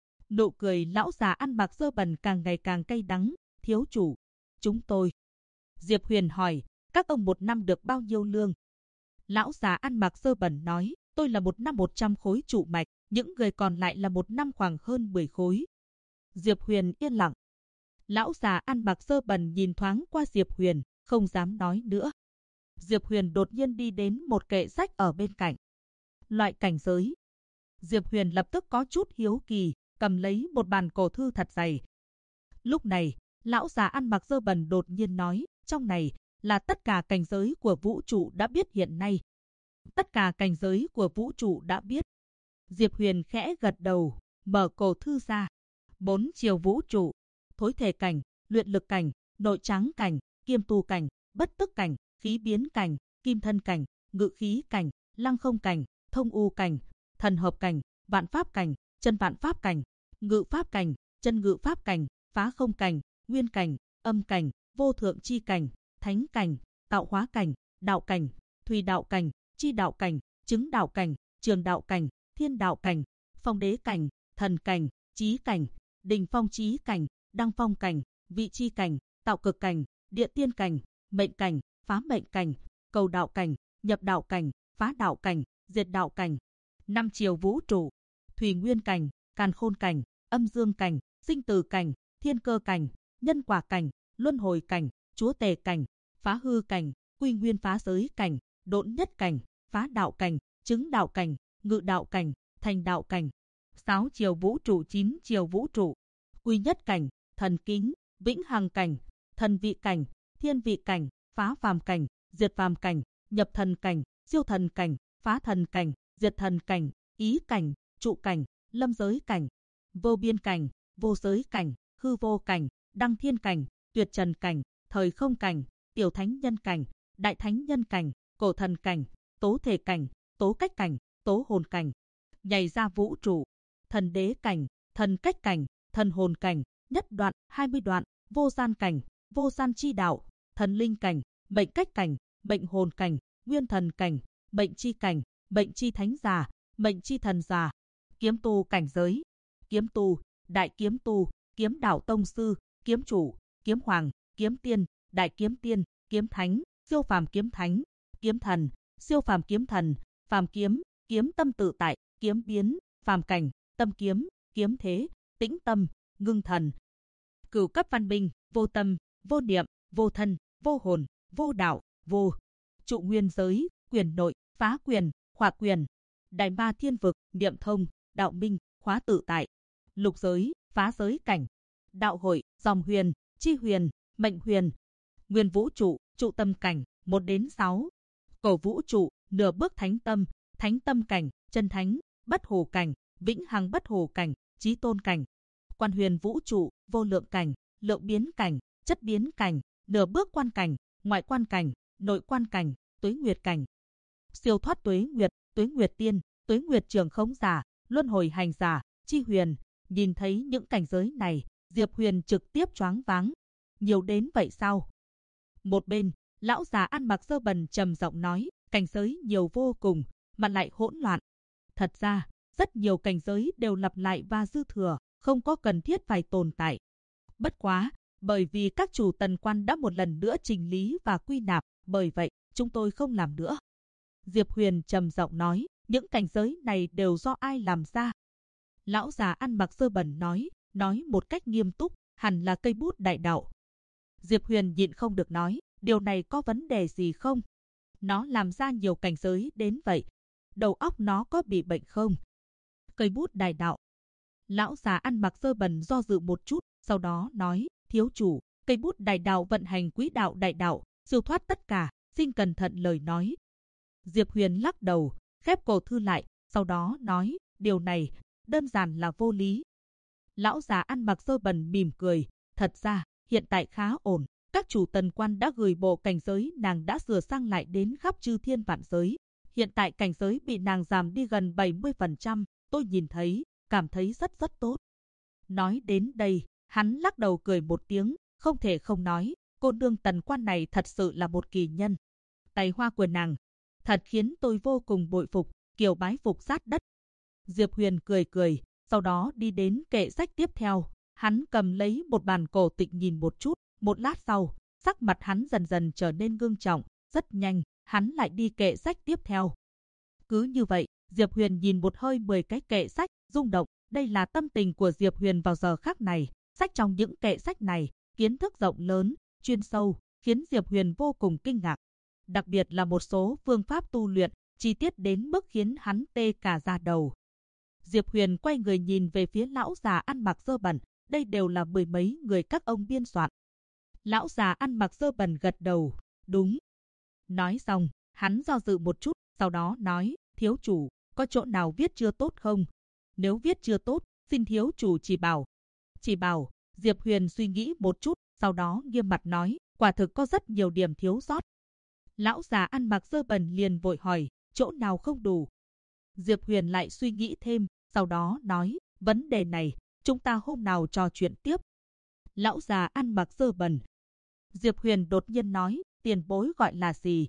S1: Nụ cười lão già ăn mặc dơ bẩn càng ngày càng cay đắng. Thiếu chủ, chúng tôi. Diệp Huyền hỏi, các ông một năm được bao nhiêu lương? Lão già ăn mặc dơ bẩn nói, tôi là một năm 100 khối trụ mạch, những người còn lại là một năm khoảng hơn 10 khối. Diệp Huyền yên lặng. Lão già ăn mặc dơ bẩn nhìn thoáng qua Diệp Huyền, không dám nói nữa. Diệp Huyền đột nhiên đi đến một kệ sách ở bên cạnh. Loại cảnh giới. Diệp Huyền lập tức có chút hiếu kỳ, cầm lấy một bản cổ thư thật dày. Lúc này, lão già ăn mặc dơ bẩn đột nhiên nói, trong này là tất cả cảnh giới của vũ trụ đã biết hiện nay. Tất cả cảnh giới của vũ trụ đã biết. Diệp Huyền khẽ gật đầu, mở cổ thư ra. 4 chiều vũ trụ, thối thể cảnh, luyện lực cảnh, nội tráng cảnh, kiêm tu cảnh, bất tức cảnh, khí biến cảnh, kim thân cảnh, ngự khí cảnh, lăng không cảnh, thông u cảnh, thần hợp cảnh, vạn pháp cảnh, chân vạn pháp cảnh, ngự pháp cảnh, chân ngự pháp cảnh, phá không cảnh, nguyên cảnh, âm cảnh, vô thượng chi cảnh, thánh cảnh, tạo hóa cảnh, đạo cảnh, thùy đạo cảnh, chi đạo cảnh, chứng đạo cảnh, trường đạo cảnh, thiên đạo cảnh, phong đế cảnh, thần cảnh, chí cảnh, đỉnh phong chí cảnh, đăng phong cảnh, vị chi cảnh, tạo cực cảnh, địa tiên cảnh, mệnh cảnh, phá mệnh cảnh, cầu đạo cảnh, nhập đạo cảnh, phá đạo cảnh, diệt đạo cảnh. 5 chiều vũ trụ, thủy nguyên cảnh, càn khôn cảnh, âm dương cảnh, sinh tử cảnh, thiên cơ cảnh, nhân quả cảnh, luân hồi cảnh, chúa tể cảnh, phá hư cảnh, quy nguyên phá giới cảnh, độn nhất cảnh, phá đạo cảnh, chứng đạo cảnh, ngự đạo cảnh, thành đạo cảnh. 6 chiều vũ trụ, 9 chiều vũ trụ, quy nhất cảnh, thần kính, vĩnh hằng cảnh, thần vị cảnh, thiên vị cảnh, phá phàm cảnh, diệt phàm cảnh, nhập thần cảnh, siêu thần cảnh, phá thần cảnh, diệt thần cảnh, ý cảnh, trụ cảnh, lâm giới cảnh, vô biên cảnh, vô giới cảnh, hư vô cảnh, đăng thiên cảnh, tuyệt trần cảnh, thời không cảnh, tiểu thánh nhân cảnh, đại thánh nhân cảnh, cổ thần cảnh, tố thể cảnh, tố cách cảnh, tố hồn cảnh. Nhảy ra vũ trụ, thần đế cảnh, thần cách cảnh, thần hồn cảnh, nhất đoạn, 20 đoạn, vô gian cảnh, vô gian chi đạo, thần linh cảnh, mệnh cách cảnh, mệnh hồn cảnh, nguyên thần cảnh, mệnh chi cảnh, mệnh chi thánh già, mệnh chi thần già. Kiếm tu cảnh giới, kiếm tu, đại kiếm tu, kiếm đạo tông sư, kiếm chủ, kiếm hoàng, kiếm tiên, đại kiếm tiên, kiếm thánh, siêu phàm kiếm thánh, kiếm thần, siêu phàm kiếm thần, phàm kiếm, kiếm tâm tự tại, kiếm biến, phàm cảnh, tâm kiếm, kiếm thế, tĩnh tâm, ngưng thần. Cửu cấp văn minh, vô tâm, vô niệm, vô thân, vô hồn, vô đạo, vô trụ nguyên giới, quyền nội, phá quyền, khỏa quyền. Đại ma thiên vực, niệm thông, đạo minh, khóa tự tại. Lục giới, phá giới cảnh. Đạo hội, dòng huyền, chi huyền, mệnh huyền. Nguyên vũ trụ, trụ tâm cảnh, 1 đến 6. Cổ vũ trụ, nửa bước thánh tâm cảnh, chân thánh, bất hủ cảnh, vĩnh hằng bất hủ cảnh, chí tôn cảnh. Quan huyền vũ trụ, vô lượng cảnh, lượng biến cảnh, chất biến cảnh, nửa bước quan cảnh, ngoại quan cảnh, nội quan cảnh, tuế nguyệt cảnh. Siêu thoát tuế nguyệt tiên, tuế nguyệt trường khống giả, luân hồi hành giả, chi huyền. Nhìn thấy những cảnh giới này, Diệp Huyền trực tiếp choáng váng. Nhiều đến vậy sao? Một bên, lão già ăn mặc dơ bẩn trầm giọng nói, cảnh giới nhiều vô cùng, mà lại hỗn loạn. Thật ra, rất nhiều cảnh giới đều lặp lại và dư thừa, không có cần thiết phải tồn tại. Bất quá, bởi vì các chủ tần quan đã một lần nữa chỉnh lý và quy nạp, bởi vậy, chúng tôi không làm nữa. Diệp Huyền trầm giọng nói, những cảnh giới này đều do ai làm ra? Lão già ăn mặc dơ bẩn nói một cách nghiêm túc, hẳn là cây bút đại đạo. Diệp Huyền nhịn không được nói, điều này có vấn đề gì không? Nó làm ra nhiều cảnh giới đến vậy, đầu óc nó có bị bệnh không? Cây bút đại đạo. Lão già ăn mặc dơ bẩn do dự một chút, sau đó nói, thiếu chủ, cây bút đại đạo vận hành quỹ đạo đại đạo, siêu thoát tất cả, xin cẩn thận lời nói. Diệp Huyền lắc đầu, khép cổ thư lại, sau đó nói, điều này đơn giản là vô lý. Lão già ăn mặc dơ bẩn mỉm cười, thật ra, hiện tại khá ổn, các chủ tần quan đã gửi bộ cảnh giới nàng đã sửa sang lại đến khắp chư thiên vạn giới. Hiện tại cảnh giới bị nàng giảm đi gần 70%, tôi nhìn thấy, cảm thấy rất tốt. Nói đến đây, hắn lắc đầu cười một tiếng, không thể không nói, cô nương tần quan này thật sự là một kỳ nhân. tài hoa của nàng. Thật khiến tôi vô cùng bội phục, kiểu bái phục sát đất. Diệp Huyền cười cười, sau đó đi đến kệ sách tiếp theo. Hắn cầm lấy một bản cổ tịch nhìn một chút, một lát sau, sắc mặt hắn dần dần trở nên ngưng trọng, rất nhanh, hắn lại đi kệ sách tiếp theo. Cứ như vậy, Diệp Huyền nhìn một hơi 10 cái kệ sách, rung động, đây là tâm tình của Diệp Huyền vào giờ khắc này. Sách trong những kệ sách này, kiến thức rộng lớn, chuyên sâu, khiến Diệp Huyền vô cùng kinh ngạc. Đặc biệt là một số phương pháp tu luyện, chi tiết đến mức khiến hắn tê cả da đầu. Diệp Huyền quay người nhìn về phía lão già ăn mặc dơ bẩn, đây đều là 10 mấy người các ông biên soạn. Lão già ăn mặc dơ bẩn gật đầu, đúng. Nói xong, hắn do dự một chút, sau đó nói, thiếu chủ, có chỗ nào viết chưa tốt không? Nếu viết chưa tốt, xin thiếu chủ chỉ bảo. Chỉ bảo, Diệp Huyền suy nghĩ một chút, sau đó nghiêm mặt nói, quả thực có rất nhiều điểm thiếu sót. Lão già ăn mặc dơ bẩn liền vội hỏi, chỗ nào không đủ? Diệp Huyền lại suy nghĩ thêm, sau đó nói, vấn đề này, chúng ta hôm nào trò chuyện tiếp. Lão già ăn mặc dơ bẩn. Diệp Huyền đột nhiên nói, tiền bối gọi là gì?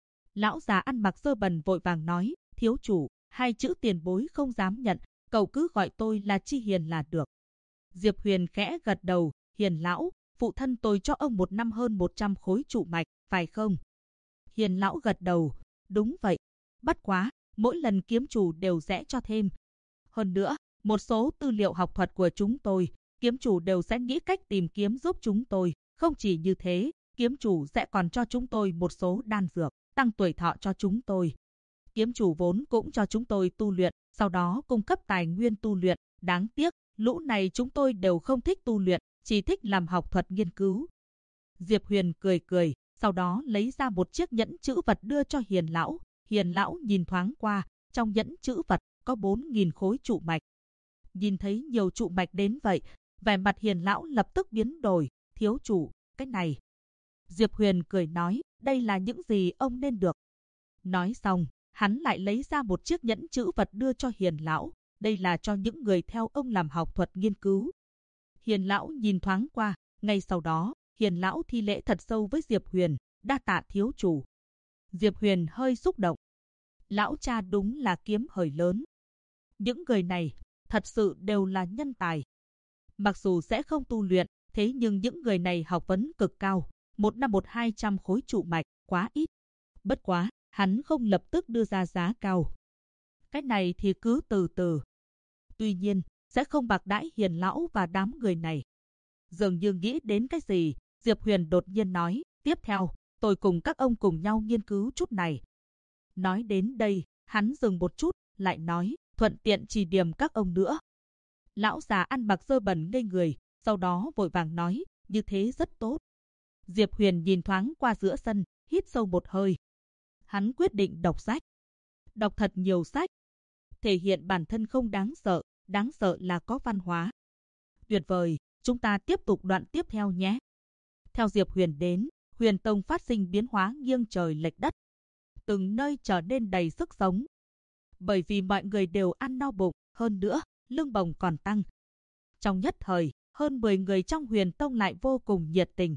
S1: Lão già ăn mặc dơ bẩn vội vàng nói, thiếu chủ, 2 chữ tiền bối không dám nhận, cậu cứ gọi tôi là Chi Hiền là được. Diệp Huyền khẽ gật đầu, Hiền lão, phụ thân tôi cho ông một năm hơn 100 khối trụ mạch, phải không? Hiền lão gật đầu, đúng vậy. Bất quá, mỗi lần kiếm chủ đều sẽ cho thêm. Hơn nữa, một số tư liệu học thuật của chúng tôi, kiếm chủ đều sẽ nghĩ cách tìm kiếm giúp chúng tôi. Không chỉ như thế, kiếm chủ sẽ còn cho chúng tôi một số đan dược, tăng tuổi thọ cho chúng tôi. Kiếm chủ vốn cũng cho chúng tôi tu luyện, sau đó cung cấp tài nguyên tu luyện. Đáng tiếc, lũ này chúng tôi đều không thích tu luyện, chỉ thích làm học thuật nghiên cứu. Diệp Huyền cười cười, sau đó lấy ra một chiếc nhẫn chữ vật đưa cho Hiền lão. Hiền lão nhìn thoáng qua, trong nhẫn chữ vật có 4.000 khối trụ mạch. Nhìn thấy nhiều trụ mạch đến vậy, vẻ mặt Hiền lão lập tức biến đổi, thiếu chủ, cái này. Diệp Huyền cười nói, đây là những gì ông nên được. Nói xong, hắn lại lấy ra một chiếc nhẫn chữ vật đưa cho Hiền lão, đây là cho những người theo ông làm học thuật nghiên cứu. Hiền lão nhìn thoáng qua, ngay sau đó, Hiền lão thi lễ thật sâu với Diệp Huyền, đa tạ thiếu chủ. Diệp Huyền hơi xúc động. Lão cha đúng là kiếm hời lớn. Những người này, thật sự đều là nhân tài. Mặc dù sẽ không tu luyện, thế nhưng những người này học vấn cực cao. Một năm 100-200 khối trụ mạch, quá ít. Bất quá, hắn không lập tức đưa ra giá cao. Cái này thì cứ từ từ. Tuy nhiên, sẽ không bạc đãi Hiền lão và đám người này. Dường như nghĩ đến cái gì, Diệp Huyền đột nhiên nói, tiếp theo, tôi cùng các ông cùng nhau nghiên cứu chút này. Nói đến đây, hắn dừng một chút, lại nói, thuận tiện chỉ điểm các ông nữa. Lão già ăn mặc dơ bẩn ngây người, sau đó vội vàng nói, như thế rất tốt. Diệp Huyền nhìn thoáng qua giữa sân, hít sâu một hơi. Hắn quyết định đọc sách. Đọc thật nhiều sách. Thể hiện bản thân không đáng sợ là có văn hóa. Tuyệt vời, chúng ta tiếp tục đoạn tiếp theo nhé. Theo Diệp Huyền đến, Huyền Tông phát sinh biến hóa nghiêng trời lệch đất. Từng nơi trở nên đầy sức sống. Bởi vì mọi người đều ăn no bụng, hơn nữa, lương bổng còn tăng. Trong nhất thời, hơn 10 người trong Huyền Tông lại vô cùng nhiệt tình.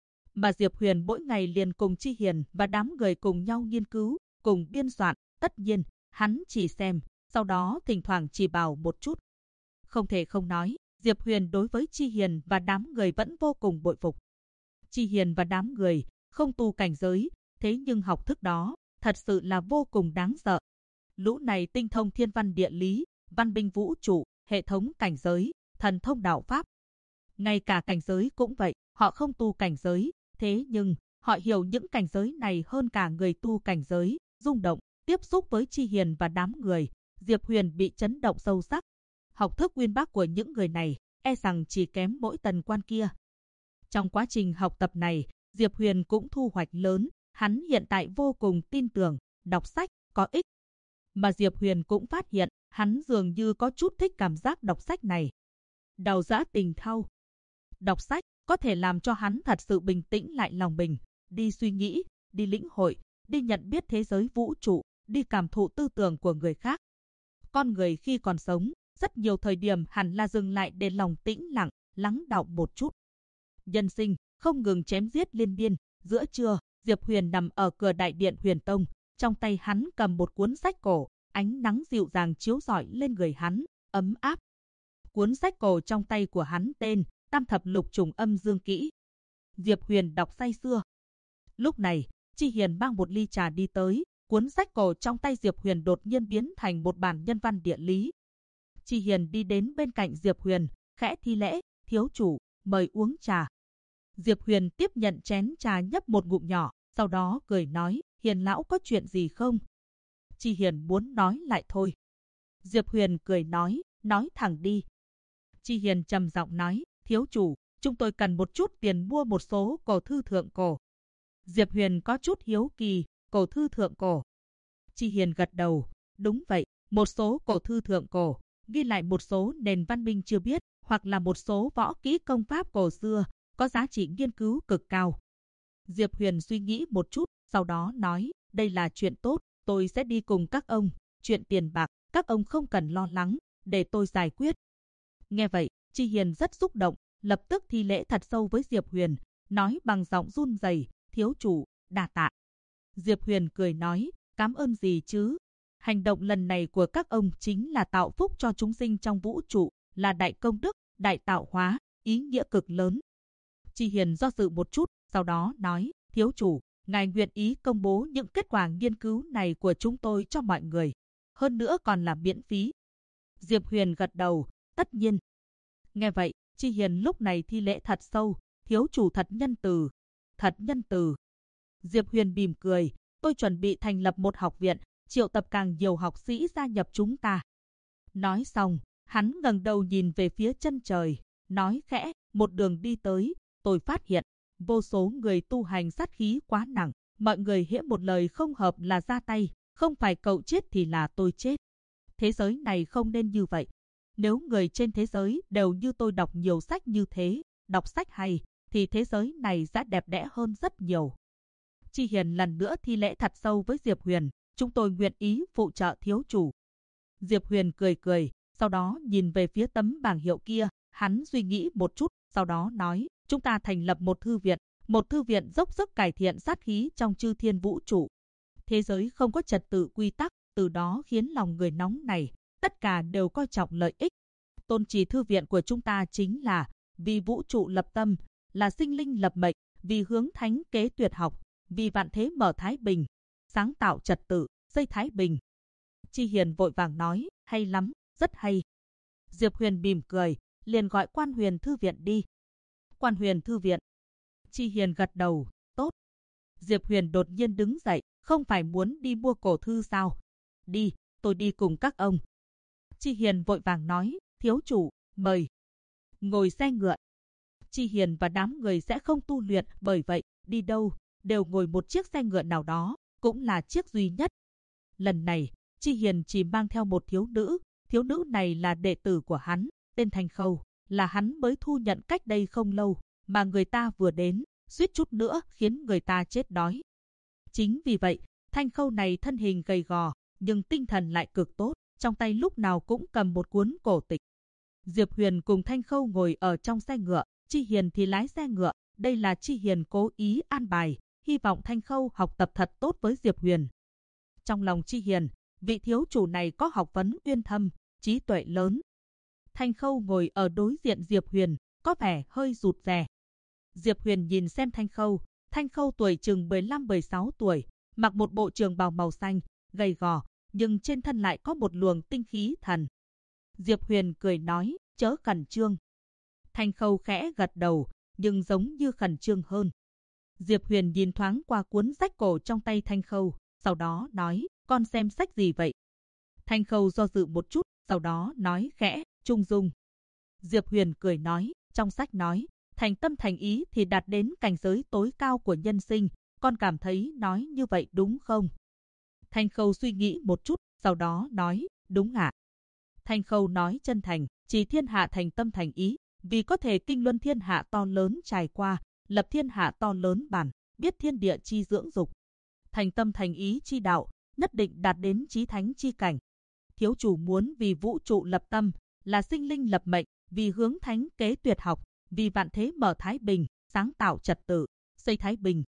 S1: Mà Diệp Huyền mỗi ngày liền cùng Chi Hiền và đám người cùng nhau nghiên cứu, cùng biên soạn. Tất nhiên, hắn chỉ xem, sau đó thỉnh thoảng chỉ bảo một chút. Không thể không nói, Diệp Huyền đối với Chi Hiền và đám người vẫn vô cùng bội phục. Chi Hiền và đám người không tu cảnh giới, thế nhưng học thức đó thật sự là vô cùng đáng sợ. Lũ này tinh thông thiên văn địa lý, văn binh vũ trụ, hệ thống cảnh giới, thần thông đạo pháp. Ngay cả cảnh giới cũng vậy, họ không tu cảnh giới, thế nhưng họ hiểu những cảnh giới này hơn cả người tu cảnh giới. Rung động, tiếp xúc với Chi Hiền và đám người, Diệp Huyền bị chấn động sâu sắc. Học thức uyên bác của những người này, e rằng chỉ kém mỗi Tần Quan kia. Trong quá trình học tập này, Diệp Huyền cũng thu hoạch lớn, hắn hiện tại vô cùng tin tưởng, đọc sách có ích. Mà Diệp Huyền cũng phát hiện, hắn dường như có chút thích cảm giác đọc sách này. Đào giã tình thau. Đọc sách có thể làm cho hắn thật sự bình tĩnh lại lòng mình, đi suy nghĩ, đi lĩnh hội, đi nhận biết thế giới vũ trụ, đi cảm thụ tư tưởng của người khác. Con người khi còn sống, rất nhiều thời điểm hẳn là dừng lại để lòng tĩnh lặng, lắng đọng một chút. Nhân sinh không ngừng chém giết liên miên, giữa trưa Diệp Huyền nằm ở cửa đại điện Huyền Tông, trong tay hắn cầm một cuốn sách cổ, ánh nắng dịu dàng chiếu rọi lên người hắn, ấm áp. Cuốn sách cổ trong tay của hắn tên Tam Thập Lục Trùng Âm Dương Kỹ. Diệp Huyền đọc say sưa. Lúc này, Chi Hiền mang một ly trà đi tới, cuốn sách cổ trong tay Diệp Huyền đột nhiên biến thành một bản nhân văn địa lý. Chi Hiền đi đến bên cạnh Diệp Huyền, khẽ thi lễ, thiếu chủ, mời uống trà. Diệp Huyền tiếp nhận chén trà nhấp một ngụm nhỏ, sau đó cười nói, Hiền lão có chuyện gì không? Chi Hiền muốn nói lại thôi. Diệp Huyền cười nói thẳng đi. Chi Hiền trầm giọng nói, thiếu chủ, chúng tôi cần một chút tiền mua một số cổ thư thượng cổ. Diệp Huyền có chút hiếu kỳ, cổ thư thượng cổ. Chi Hiền gật đầu, đúng vậy, một số cổ thư thượng cổ, ghi lại một số nền văn minh chưa biết, hoặc là một số võ kỹ công pháp cổ xưa, có giá trị nghiên cứu cực cao. Diệp Huyền suy nghĩ một chút, sau đó nói, đây là chuyện tốt, tôi sẽ đi cùng các ông, chuyện tiền bạc, các ông không cần lo lắng, để tôi giải quyết. Nghe vậy, Chi Hiền rất xúc động, lập tức thi lễ thật sâu với Diệp Huyền, nói bằng giọng run rẩy, thiếu chủ, đa tạ. Diệp Huyền cười nói, cảm ơn gì chứ? Hành động lần này của các ông chính là tạo phúc cho chúng sinh trong vũ trụ, là đại công đức, đại tạo hóa, ý nghĩa cực lớn. Chi Hiền do dự một chút, sau đó nói, thiếu chủ, ngài nguyện ý công bố những kết quả nghiên cứu này của chúng tôi cho mọi người. Hơn nữa còn là miễn phí. Diệp Huyền gật đầu, tất nhiên. Nghe vậy, Chi Hiền lúc này thi lễ thật sâu, thiếu chủ thật nhân từ. Thật nhân từ. Diệp Huyền mỉm cười, tôi chuẩn bị thành lập một học viện, triệu tập càng nhiều học sĩ gia nhập chúng ta. Nói xong, hắn ngẩng đầu nhìn về phía chân trời, nói khẽ, một đường đi tới, tôi phát hiện, vô số người tu hành sát khí quá nặng, mọi người hễ một lời không hợp là ra tay, không phải cậu chết thì là tôi chết. Thế giới này không nên như vậy. Nếu người trên thế giới đều như tôi đọc nhiều sách như thế, đọc sách hay, thì thế giới này sẽ đẹp đẽ hơn rất nhiều. Chi Hiền lần nữa thi lễ thật sâu với Diệp Huyền, chúng tôi nguyện ý phụ trợ thiếu chủ. Diệp Huyền cười cười, sau đó nhìn về phía tấm bảng hiệu kia, hắn suy nghĩ một chút, sau đó nói, chúng ta thành lập một thư viện dốc sức cải thiện sát khí trong chư thiên vũ trụ. Thế giới không có trật tự quy tắc, từ đó khiến lòng người nóng này, tất cả đều coi trọng lợi ích. Tôn chỉ thư viện của chúng ta chính là vì vũ trụ lập tâm, là sinh linh lập mệnh, vì hướng thánh kế tuyệt học, vì vạn thế mở thái bình, sáng tạo trật tự, xây thái bình. Chi Hiền vội vàng nói, hay lắm, rất hay. Diệp Huyền mỉm cười, liền gọi Quan Huyền thư viện đi. Quan Huyền thư viện. Chi Hiền gật đầu, tốt. Diệp Huyền đột nhiên đứng dậy, không phải muốn đi mua cổ thư sao? Đi, tôi đi cùng các ông. Chi Hiền vội vàng nói, thiếu chủ, mời. Ngồi xe ngựa. Chi Hiền và đám người sẽ không tu luyện, bởi vậy, đi đâu, đều ngồi một chiếc xe ngựa nào đó, cũng là chiếc duy nhất. Lần này, Chi Hiền chỉ mang theo một thiếu nữ này là đệ tử của hắn, tên Thanh Khâu, là hắn mới thu nhận cách đây không lâu, mà người ta vừa đến, suýt chút nữa khiến người ta chết đói. Chính vì vậy, Thanh Khâu này thân hình gầy gò, nhưng tinh thần lại cực tốt, trong tay lúc nào cũng cầm một cuốn cổ tịch. Diệp Huyền cùng Thanh Khâu ngồi ở trong xe ngựa, Chi Hiền thì lái xe ngựa, đây là Chi Hiền cố ý an bài, hy vọng Thanh Khâu học tập thật tốt với Diệp Huyền. Trong lòng Chi Hiền, vị thiếu chủ này có học vấn uyên thâm, trí tuệ lớn. Thanh Khâu ngồi ở đối diện Diệp Huyền, có vẻ hơi rụt rè. Diệp Huyền nhìn xem Thanh Khâu tuổi chừng 15-16 tuổi, mặc một bộ trường bào màu xanh, gầy gò, nhưng trên thân lại có một luồng tinh khí thần. Diệp Huyền cười nói, chớ khẩn trương. Thanh Khâu khẽ gật đầu, nhưng giống như khẩn trương hơn. Diệp Huyền nhìn thoáng qua cuốn sách cổ trong tay Thanh Khâu, sau đó nói, con xem sách gì vậy? Thanh Khâu do dự một chút, sau đó nói khẽ, Trung Dung. Diệp Huyền cười nói, trong sách nói, thành tâm thành ý thì đạt đến cảnh giới tối cao của nhân sinh, con cảm thấy nói như vậy đúng không? Thanh Khâu suy nghĩ một chút, sau đó nói, đúng ạ. Thanh Khâu nói chân thành, chỉ thiên hạ thành tâm thành ý, vì có thể kinh luân thiên hạ to lớn trải qua, lập thiên hạ to lớn bản, biết thiên địa chi dưỡng dục. Thành tâm thành ý chi đạo, nhất định đạt đến chí thánh chi cảnh. Thiếu chủ muốn vì vũ trụ lập tâm, là sinh linh lập mệnh, vì hướng thánh kế tuyệt học, vì vạn thế mở thái bình, sáng tạo trật tự, xây thái bình,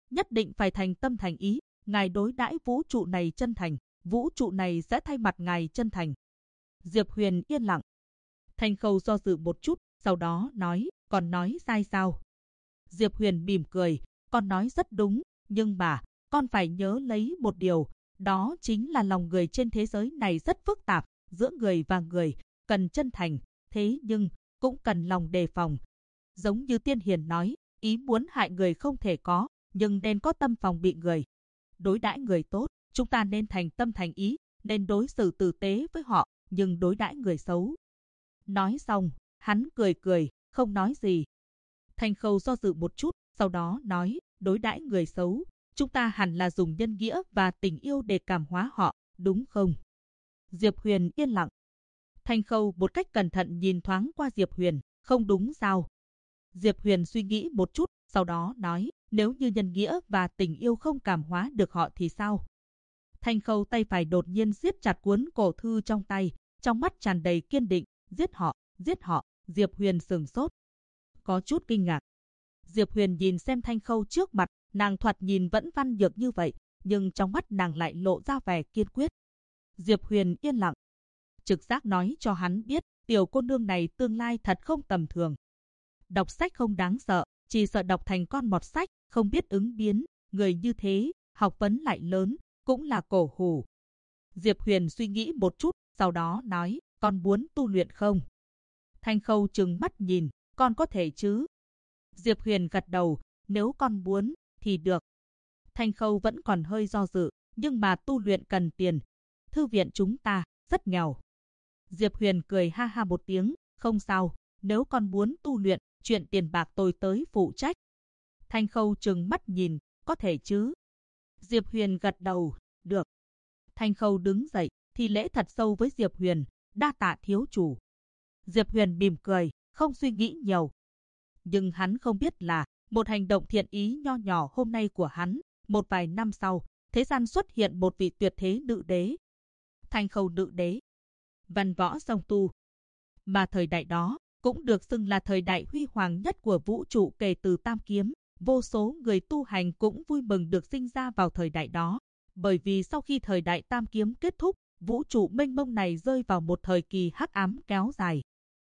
S1: nhất định phải thành tâm thành ý, ngài đối đãi vũ trụ này chân thành, vũ trụ này sẽ thay mặt ngài chân thành. Diệp Huyền yên lặng. Thanh Khâu do dự một chút, sau đó nói, con nói sai sao? Diệp Huyền mỉm cười, con nói rất đúng, nhưng mà, con phải nhớ lấy một điều, đó chính là lòng người trên thế giới này rất phức tạp, giữa người và người, cần chân thành, thế nhưng, cũng cần lòng đề phòng. Giống như Tiên Hiền nói, ý muốn hại người không thể có, nhưng nên có tâm phòng bị người. Đối đãi người tốt, chúng ta nên thành tâm thành ý, nên đối xử tử tế với họ, nhưng đối đãi người xấu. Nói xong, hắn cười cười, không nói gì. Thanh Khâu do dự một chút, sau đó nói, đối đãi người xấu, chúng ta hẳn là dùng nhân nghĩa và tình yêu để cảm hóa họ, đúng không? Diệp Huyền yên lặng. Thanh Khâu một cách cẩn thận nhìn thoáng qua Diệp Huyền, không đúng sao? Diệp Huyền suy nghĩ một chút, sau đó nói, nếu như nhân nghĩa và tình yêu không cảm hóa được họ thì sao? Thanh Khâu tay phải đột nhiên siết chặt cuốn cổ thư trong tay, trong mắt tràn đầy kiên định, giết họ, giết họ. Diệp Huyền sửng sốt, có chút kinh ngạc. Diệp Huyền nhìn xem Thanh Khâu trước mặt, nàng thoạt nhìn vẫn văn nhược như vậy, nhưng trong mắt nàng lại lộ ra vẻ kiên quyết. Diệp Huyền yên lặng. Trực giác nói cho hắn biết, tiểu cô nương này tương lai thật không tầm thường. Đọc sách không đáng sợ, chỉ sợ đọc thành con mọt sách, không biết ứng biến, người như thế, học vấn lại lớn, cũng là cổ hủ. Diệp Huyền suy nghĩ một chút, sau đó nói, con muốn tu luyện không? Thanh Khâu trừng mắt nhìn, con có thể chứ? Diệp Huyền gật đầu, nếu con muốn, thì được. Thanh Khâu vẫn còn hơi do dự, nhưng mà tu luyện cần tiền. Thư viện chúng ta, rất nghèo. Diệp Huyền cười ha ha một tiếng, không sao, nếu con muốn tu luyện, chuyện tiền bạc tôi tới phụ trách. Thanh Khâu trừng mắt nhìn, có thể chứ? Diệp Huyền gật đầu, được. Thanh Khâu đứng dậy, thi lễ thật sâu với Diệp Huyền, đa tạ thiếu chủ. Diệp Huyền mỉm cười, không suy nghĩ nhiều. Nhưng hắn không biết là, một hành động thiện ý nho nhỏ hôm nay của hắn, một vài năm sau, thế gian xuất hiện một vị tuyệt thế nữ đế. Thanh Khâu nữ đế, văn võ song tu. Mà thời đại đó, cũng được xưng là thời đại huy hoàng nhất của vũ trụ kể từ Tam Kiếm. Vô số người tu hành cũng vui mừng được sinh ra vào thời đại đó. Bởi vì sau khi thời đại Tam Kiếm kết thúc, vũ trụ mênh mông này rơi vào một thời kỳ hắc ám kéo dài.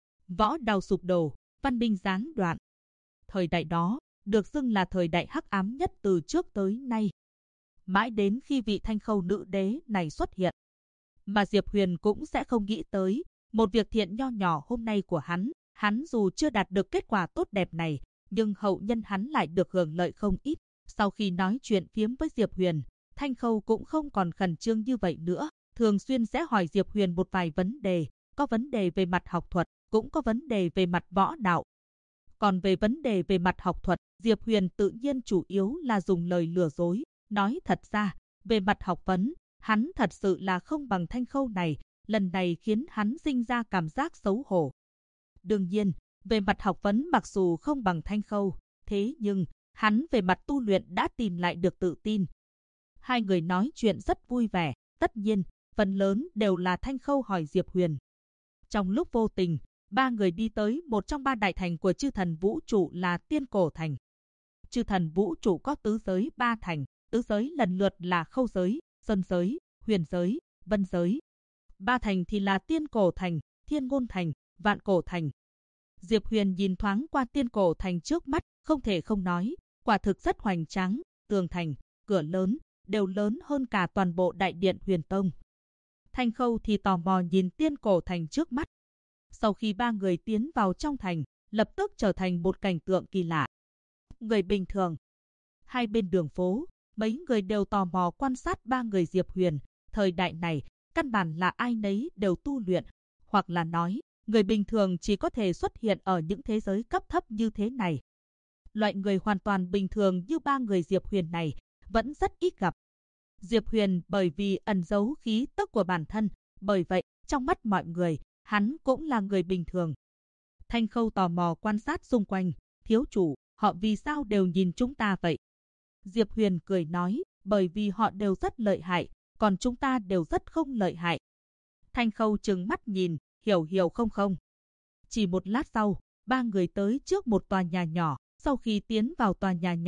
S1: Võ đạo sụp đổ, văn minh gián đoạn. Thời đại đó, được xưng là thời đại hắc ám nhất từ trước tới nay. Mãi đến khi vị Thanh Khâu nữ đế này xuất hiện. Mà Diệp Huyền cũng sẽ không nghĩ tới, một việc thiện nho nhỏ hôm nay của hắn dù chưa đạt được kết quả tốt đẹp này, nhưng hậu nhân hắn lại được hưởng lợi không ít. Sau khi nói chuyện phiếm với Diệp Huyền, Thanh Khâu cũng không còn khẩn trương như vậy nữa, thường xuyên sẽ hỏi Diệp Huyền một vài vấn đề, có vấn đề về mặt học thuật, cũng có vấn đề về mặt võ đạo. Còn về vấn đề về mặt học thuật, Diệp Huyền tự nhiên chủ yếu là dùng lời lừa dối. Nói thật ra, về mặt học vấn, hắn thật sự là không bằng Thanh Khâu này, lần này khiến hắn sinh ra cảm giác xấu hổ. Đương nhiên, về mặt học vấn mặc dù không bằng Thanh Khâu, thế nhưng hắn về mặt tu luyện đã tìm lại được tự tin. Hai người nói chuyện rất vui vẻ, tất nhiên, phần lớn đều là Thanh Khâu hỏi Diệp Huyền. Trong lúc vô tình, ba người đi tới một trong ba đại thành của chư thần vũ trụ là Tiên Cổ Thành. Chư thần vũ trụ có tứ giới ba thành, tứ giới lần lượt là Khâu giới, Sơn giới, Huyền giới, Vân giới. Ba thành thì là Tiên Cổ Thành, Thiên Ngôn Thành, Vạn Cổ Thành. Diệp Huyền nhìn thoáng qua Tiên Cổ Thành trước mắt, không thể không nói, quả thực rất hoành tráng, tường thành, cửa lớn, đều lớn hơn cả toàn bộ đại điện Huyền Tông. Thanh Khâu thì tò mò nhìn Tiên Cổ Thành trước mắt. Sau khi ba người tiến vào trong thành, lập tức trở thành một cảnh tượng kỳ lạ. Người bình thường. Hai bên đường phố, mấy người đều tò mò quan sát ba người Diệp Huyền. Thời đại này, căn bản là ai nấy đều tu luyện, hoặc là nói, người bình thường chỉ có thể xuất hiện ở những thế giới cấp thấp như thế này. Loại người hoàn toàn bình thường như ba người Diệp Huyền này, vẫn rất ít gặp. Diệp Huyền bởi vì ẩn giấu khí tức của bản thân, bởi vậy, trong mắt mọi người, hắn cũng là người bình thường. Thanh Khâu tò mò quan sát xung quanh, thiếu chủ, họ vì sao đều nhìn chúng ta vậy? Diệp Huyền cười nói, bởi vì họ đều rất lợi hại, còn chúng ta đều rất không lợi hại. Thanh Khâu trừng mắt nhìn, hiểu không. Chỉ một lát sau, ba người tới trước một tòa nhà nhỏ, sau khi tiến vào tòa nhà nhỏ,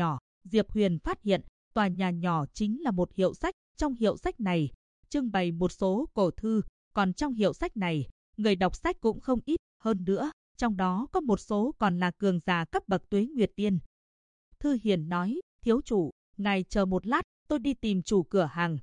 S1: Diệp Huyền phát hiện, tòa nhà nhỏ chính là một hiệu sách. Trong hiệu sách này, trưng bày một số cổ thư, còn trong hiệu sách này, người đọc sách cũng không ít. Hơn nữa, trong đó có một số còn là cường giả cấp bậc Tuế Nguyệt Tiên. Thư Hiền nói, thiếu chủ, ngài chờ một lát, tôi đi tìm chủ cửa hàng.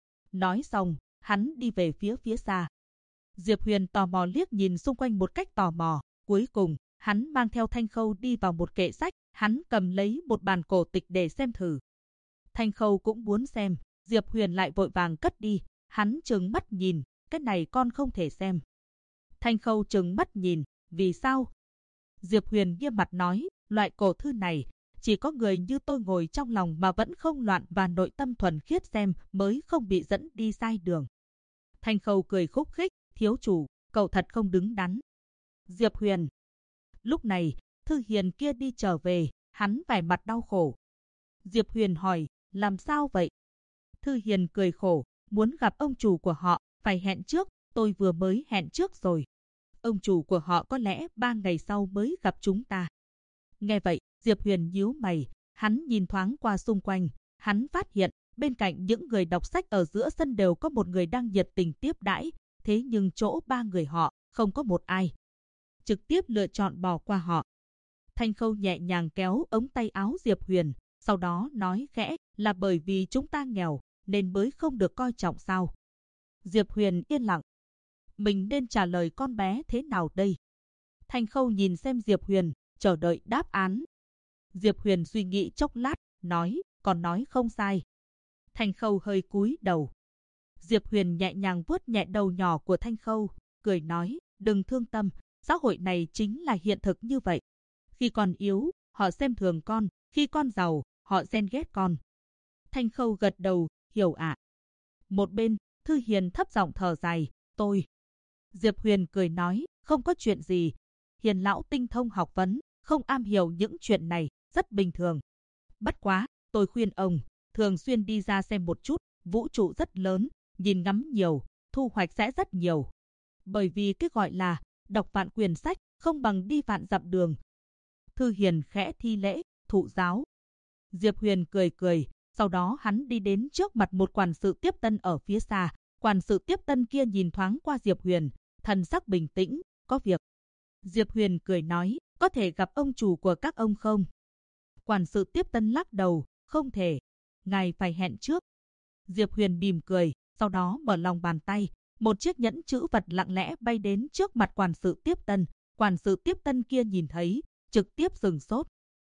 S1: Nói xong, hắn đi về phía xa. Diệp Huyền tò mò liếc nhìn xung quanh một cách tò mò. Cuối cùng, hắn mang theo Thanh Khâu đi vào một kệ sách, hắn cầm lấy một bản cổ tịch để xem thử. Thanh Khâu cũng muốn xem, Diệp Huyền lại vội vàng cất đi. Hắn trừng mắt nhìn, cái này con không thể xem. Thanh Khâu trừng mắt nhìn, vì sao? Diệp Huyền nghiêm mặt nói, loại cổ thư này, chỉ có người như tôi ngồi trong lòng mà vẫn không loạn và nội tâm thuần khiết xem mới không bị dẫn đi sai đường. Thanh Khâu cười khúc khích, thiếu chủ, cậu thật không đứng đắn. Diệp Huyền. Lúc này, Thư Hiền kia đi trở về, hắn vẻ mặt đau khổ. Diệp Huyền hỏi, làm sao vậy? Thư Hiền cười khổ, muốn gặp ông chủ của họ, phải hẹn trước, tôi vừa mới hẹn trước rồi. Ông chủ của họ có lẽ 3 ngày sau mới gặp chúng ta. Nghe vậy, Diệp Huyền nhíu mày, hắn nhìn thoáng qua xung quanh, hắn phát hiện, bên cạnh những người đọc sách ở giữa sân đều có một người đang nhiệt tình tiếp đãi, thế nhưng chỗ 3 người họ, không có một ai. Trực tiếp lựa chọn bỏ qua họ. Thanh Khâu nhẹ nhàng kéo ống tay áo Diệp Huyền, sau đó nói khẽ, là bởi vì chúng ta nghèo, nên mới không được coi trọng sao? Diệp Huyền yên lặng. Mình nên trả lời con bé thế nào đây? Thanh Khâu nhìn xem Diệp Huyền, chờ đợi đáp án. Diệp Huyền suy nghĩ chốc lát, nói, còn nói không sai. Thanh Khâu hơi cúi đầu. Diệp Huyền nhẹ nhàng vuốt nhẹ đầu nhỏ của Thanh Khâu, cười nói, đừng thương tâm, xã hội này chính là hiện thực như vậy. Khi con yếu, họ xem thường con, khi con giàu, họ ghen ghét con. Thanh Khâu gật đầu, hiểu ạ. Một bên, Thư Hiền thấp giọng thở dài, tôi. Diệp Huyền cười nói, không có chuyện gì. Hiền lão tinh thông học vấn, không am hiểu những chuyện này, rất bình thường. Bất quá, tôi khuyên ông, thường xuyên đi ra xem một chút, vũ trụ rất lớn, nhìn ngắm nhiều, thu hoạch sẽ rất nhiều. Bởi vì cái gọi là, đọc vạn quyển sách, không bằng đi vạn dặm đường. Thư Hiền khẽ thi lễ, thụ giáo. Diệp Huyền cười cười, sau đó hắn đi đến trước mặt một quản sự tiếp tân ở phía xa. Quản sự tiếp tân kia nhìn thoáng qua Diệp Huyền, thần sắc bình tĩnh, có việc. Diệp Huyền cười nói, có thể gặp ông chủ của các ông không? Quản sự tiếp tân lắc đầu, không thể, ngài phải hẹn trước. Diệp Huyền mỉm cười, sau đó mở lòng bàn tay, một chiếc nhẫn chữ vật lặng lẽ bay đến trước mặt quản sự tiếp tân. Quản sự tiếp tân kia nhìn thấy, trực tiếp sừng sốt.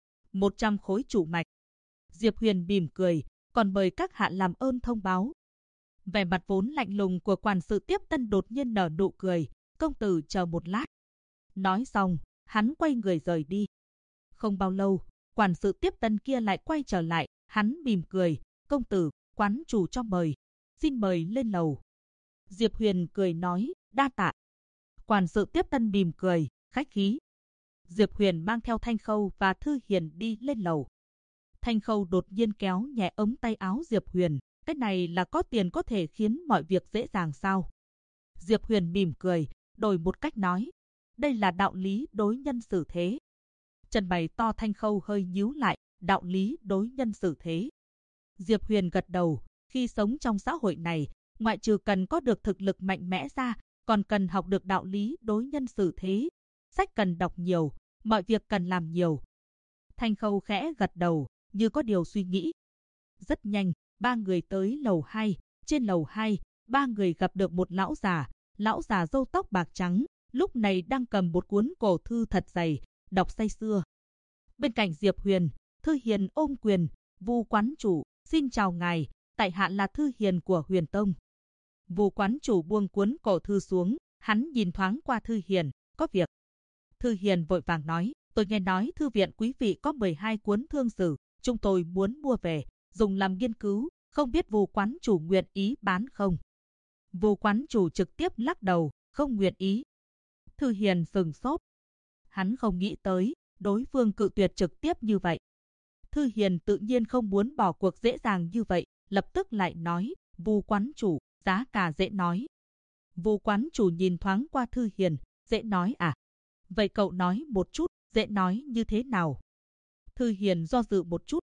S1: 100 khối chủ mạch. Diệp Huyền mỉm cười, còn mời các hạ làm ơn thông báo. Vẻ mặt vốn lạnh lùng của quản sự tiếp tân đột nhiên nở nụ cười, công tử chờ một lát. Nói xong, hắn quay người rời đi. Không bao lâu, quản sự tiếp tân kia lại quay trở lại, hắn mỉm cười, công tử, quán chủ cho mời, xin mời lên lầu. Diệp Huyền cười nói, đa tạ. Quản sự tiếp tân mỉm cười, khách khí. Diệp Huyền mang theo Thanh Khâu và Thư Hiền đi lên lầu. Thanh Khâu đột nhiên kéo nhẹ ống tay áo Diệp Huyền, cái này là có tiền có thể khiến mọi việc dễ dàng sao? Diệp Huyền mỉm cười, đổi một cách nói, đây là đạo lý đối nhân xử thế. Chân mày to Thanh Khâu hơi nhíu lại, đạo lý đối nhân xử thế. Diệp Huyền gật đầu, khi sống trong xã hội này, ngoại trừ cần có được thực lực mạnh mẽ ra, còn cần học được đạo lý đối nhân xử thế. Sách cần đọc nhiều, mọi việc cần làm nhiều. Thanh Khâu khẽ gật đầu, như có điều suy nghĩ. Rất nhanh, 3 người tới lầu 2. Trên lầu 2, 3 người gặp được một lão già râu tóc bạc trắng, lúc này đang cầm một cuốn cổ thư thật dày, đọc say sưa. Bên cạnh Diệp Huyền, Thư Hiền ôm quyền, Vu quán chủ, xin chào ngài, tại hạ là Thư Hiền của Huyền Tông. Vu quán chủ buông cuốn cổ thư xuống, hắn nhìn thoáng qua Thư Hiền, có việc. Thư Hiền vội vàng nói, tôi nghe nói thư viện quý vị có 12 cuốn thương sử, chúng tôi muốn mua về, dùng làm nghiên cứu, không biết Vu quán chủ nguyện ý bán không? Vu quán chủ trực tiếp lắc đầu, không nguyện ý. Thư Hiền sừng sốt. Hắn không nghĩ tới, đối phương cự tuyệt trực tiếp như vậy. Thư Hiền tự nhiên không muốn bỏ cuộc dễ dàng như vậy, lập tức lại nói, Vu quán chủ, giá cả dễ nói. Vu quán chủ nhìn thoáng qua Thư Hiền, dễ nói à? Vậy cậu nói một chút, dễ nói như thế nào? Thư Hiền do dự một chút,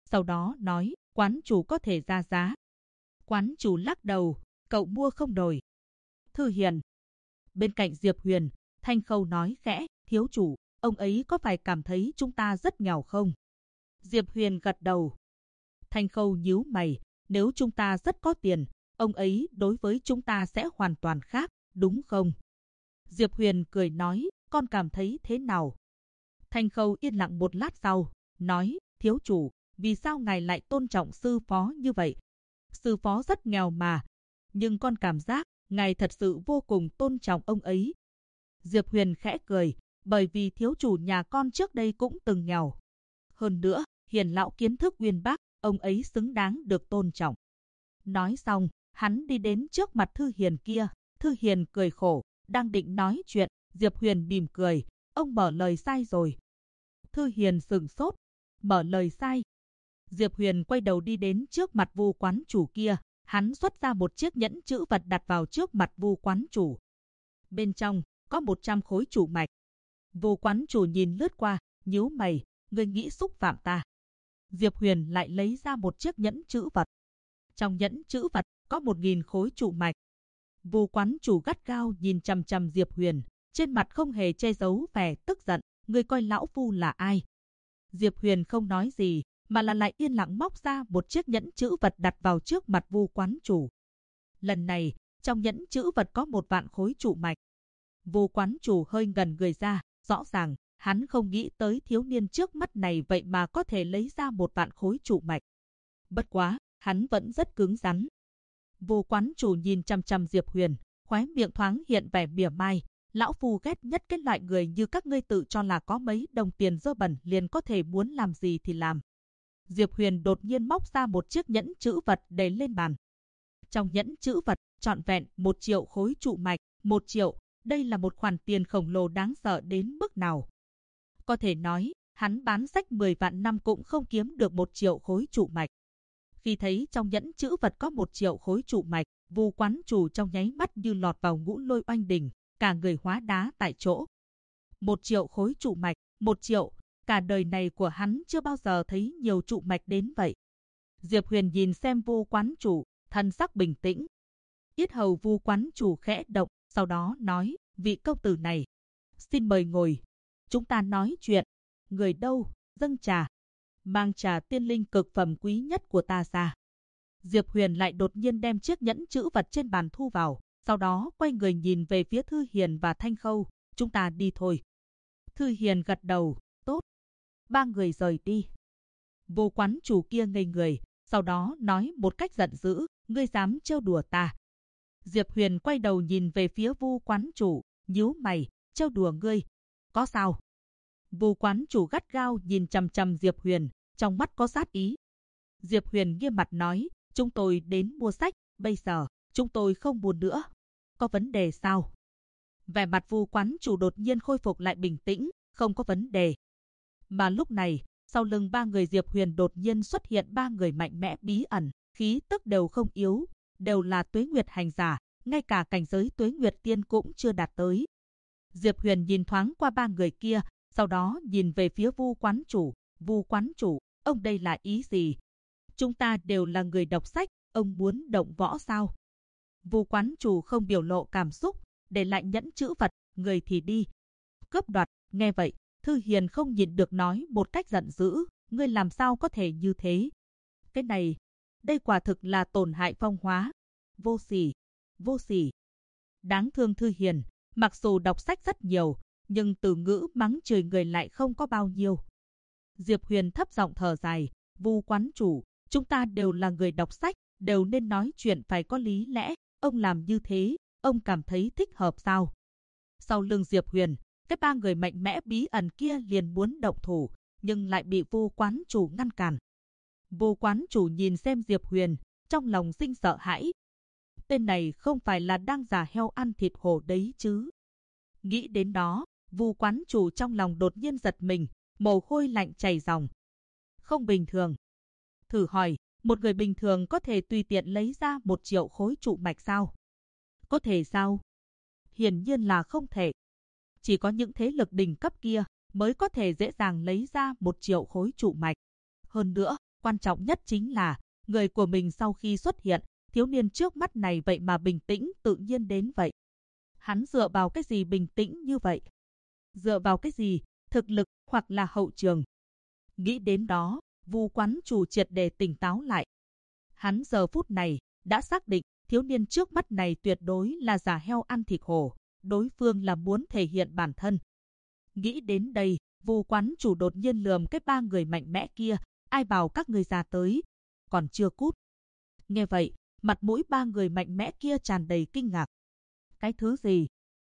S1: sau đó nói, quán chủ có thể ra giá. Quán chủ lắc đầu, cậu mua không nổi. Thư Hiền. Bên cạnh Diệp Huyền, Thanh Khâu nói khẽ, thiếu chủ, ông ấy có phải cảm thấy chúng ta rất nghèo không? Diệp Huyền gật đầu. Thanh Khâu nhíu mày, nếu chúng ta rất có tiền, ông ấy đối với chúng ta sẽ hoàn toàn khác, đúng không? Diệp Huyền cười nói, con cảm thấy thế nào? Thanh Khâu yên lặng một lát sau, nói, thiếu chủ, vì sao ngài lại tôn trọng sư phó như vậy? Sư phó rất nghèo mà, nhưng con cảm giác ngài thật sự vô cùng tôn trọng ông ấy. Diệp Huyền khẽ cười, bởi vì thiếu chủ nhà con trước đây cũng từng nghèo. Hơn nữa, Hiền lão kiến thức uyên bác, ông ấy xứng đáng được tôn trọng. Nói xong, hắn đi đến trước mặt Thư Hiền kia. Thư Hiền cười khổ, đang định nói chuyện, Diệp Huyền mỉm cười, ông mở lời sai rồi. Thư Hiền sửng sốt, mở lời sai. Diệp Huyền quay đầu đi đến trước mặt Vu quán chủ kia, hắn xuất ra một chiếc nhẫn chữ vật đặt vào trước mặt Vu quán chủ. Bên trong có 100 khối trụ mạch. Vu quán chủ nhìn lướt qua, nhíu mày, ngươi nghĩ xúc phạm ta. Diệp Huyền lại lấy ra một chiếc nhẫn chữ vật. Trong nhẫn chữ vật có 1000 khối trụ mạch. Vu quán chủ gắt gao nhìn chằm chằm Diệp Huyền, trên mặt không hề che giấu vẻ tức giận, ngươi coi lão phu là ai? Diệp Huyền không nói gì, mà là lại yên lặng móc ra một chiếc nhẫn chữ vật đặt vào trước mặt Vu quán chủ. Lần này, trong nhẫn chữ vật có 1.000 khối trụ mạch. Vu quán chủ hơi ngẩn người ra, rõ ràng hắn không nghĩ tới thiếu niên trước mắt này vậy mà có thể lấy ra 1.000 khối trụ mạch. Bất quá, hắn vẫn rất cứng rắn. Vu quán chủ nhìn chằm chằm Diệp Huyền, khóe miệng thoáng hiện vẻ mỉa mai. Lão phu ghét nhất cái loại người như các ngươi tự cho là có mấy đồng tiền dơ bẩn liền có thể muốn làm gì thì làm. Diệp Huyền đột nhiên móc ra một chiếc nhẫn chữ vật để lên bàn. Trong nhẫn chữ vật trọn vẹn 1 triệu khối trụ mạch. 1 triệu, đây là một khoản tiền khổng lồ đáng sợ đến mức nào. Có thể nói, hắn bán sách 10 vạn năm cũng không kiếm được 1 triệu khối trụ mạch. Khi thấy trong nhẫn chữ vật có 1 triệu khối trụ mạch, Vu quán chủ trong nháy mắt như lọt vào ngũ lôi oanh đỉnh, cả người hóa đá tại chỗ. 1 triệu khối trụ mạch, 1 triệu, cả đời này của hắn chưa bao giờ thấy nhiều trụ mạch đến vậy. Diệp Huyền nhìn xem Vu quán chủ, thân sắc bình tĩnh. Yết hầu Vu quán chủ khẽ động, sau đó nói, vị công tử này, xin mời ngồi, chúng ta nói chuyện. Người đâu, dâng trà, mang trà tiên linh cực phẩm quý nhất của ta ra. Diệp Huyền lại đột nhiên đem chiếc nhẫn chữ vật trên bàn thu vào, sau đó quay người nhìn về phía Thư Hiền và Thanh Khâu, chúng ta đi thôi. Thư Hiền gật đầu, tốt. 3 người rời đi. Vu quán chủ kia ngây người, sau đó nói một cách giận dữ, ngươi dám trêu đùa ta. Diệp Huyền quay đầu nhìn về phía Vu quán chủ, nhíu mày, trêu đùa ngươi, có sao? Vu quán chủ gắt gao nhìn chằm chằm Diệp Huyền, trong mắt có sát ý. Diệp Huyền nghiêm mặt nói, chúng tôi đến mua sách, bây giờ chúng tôi không buồn nữa. Có vấn đề sao? Vẻ mặt Vu quán chủ đột nhiên khôi phục lại bình tĩnh, không có vấn đề. Mà lúc này, sau lưng 3 người Diệp Huyền đột nhiên xuất hiện 3 người mạnh mẽ bí ẩn, khí tức đều không yếu, đều là tuế nguyệt hành giả, ngay cả cảnh giới tuế nguyệt tiên cũng chưa đạt tới. Diệp Huyền nhìn thoáng qua 3 người kia, sau đó nhìn về phía Vu quán chủ. Vu quán chủ, ông đây là ý gì? Chúng ta đều là người đọc sách, ông muốn động võ sao? Vu quán chủ không biểu lộ cảm xúc, để lại nhẫn chữ vật, người thì đi. Cướp đoạt, nghe vậy, Thư Hiền không nhịn được nói một cách giận dữ, ngươi làm sao có thể như thế? Cái này, đây quả thực là tổn hại phong hóa. Vô sỉ, vô sỉ. Đáng thương Thư Hiền, mặc dù đọc sách rất nhiều, nhưng từ ngữ mắng chửi người lại không có bao nhiêu. Diệp Huyền thấp giọng thở dài, Vu quán chủ, chúng ta đều là người đọc sách, đều nên nói chuyện phải có lý lẽ, ông làm như thế, ông cảm thấy thích hợp sao? Sau lưng Diệp Huyền, cái 3 người mạnh mẽ bí ẩn kia liền muốn động thủ, nhưng lại bị Vu quán chủ ngăn cản. Vu quán chủ nhìn xem Diệp Huyền, trong lòng sinh sợ hãi. Tên này không phải là đang giả heo ăn thịt hổ đấy chứ? Nghĩ đến đó, Vu quán chủ trong lòng đột nhiên giật mình, mồ hôi lạnh chảy ròng. Không bình thường. Thử hỏi, một người bình thường có thể tùy tiện lấy ra 1 triệu khối trụ mạch sao? Có thể sao? Hiển nhiên là không thể. Chỉ có những thế lực đỉnh cấp kia mới có thể dễ dàng lấy ra 1 triệu khối trụ mạch. Hơn nữa, Quan trọng nhất chính là, người của mình sau khi xuất hiện, thiếu niên trước mắt này vậy mà bình tĩnh tự nhiên đến vậy. Hắn dựa vào cái gì bình tĩnh như vậy? Dựa vào cái gì? Thực lực hoặc là hậu trường? Nghĩ đến đó, Vu quán chủ triệt để tỉnh táo lại. Hắn giờ phút này đã xác định thiếu niên trước mắt này tuyệt đối là giả heo ăn thịt hổ, đối phương là muốn thể hiện bản thân. Nghĩ đến đây, Vu quán chủ đột nhiên lườm cái ba người mạnh mẽ kia, ai bảo các người già tới, còn chưa cút. Nghe vậy, mặt mũi ba người mạnh mẽ kia tràn đầy kinh ngạc. Cái thứ gì?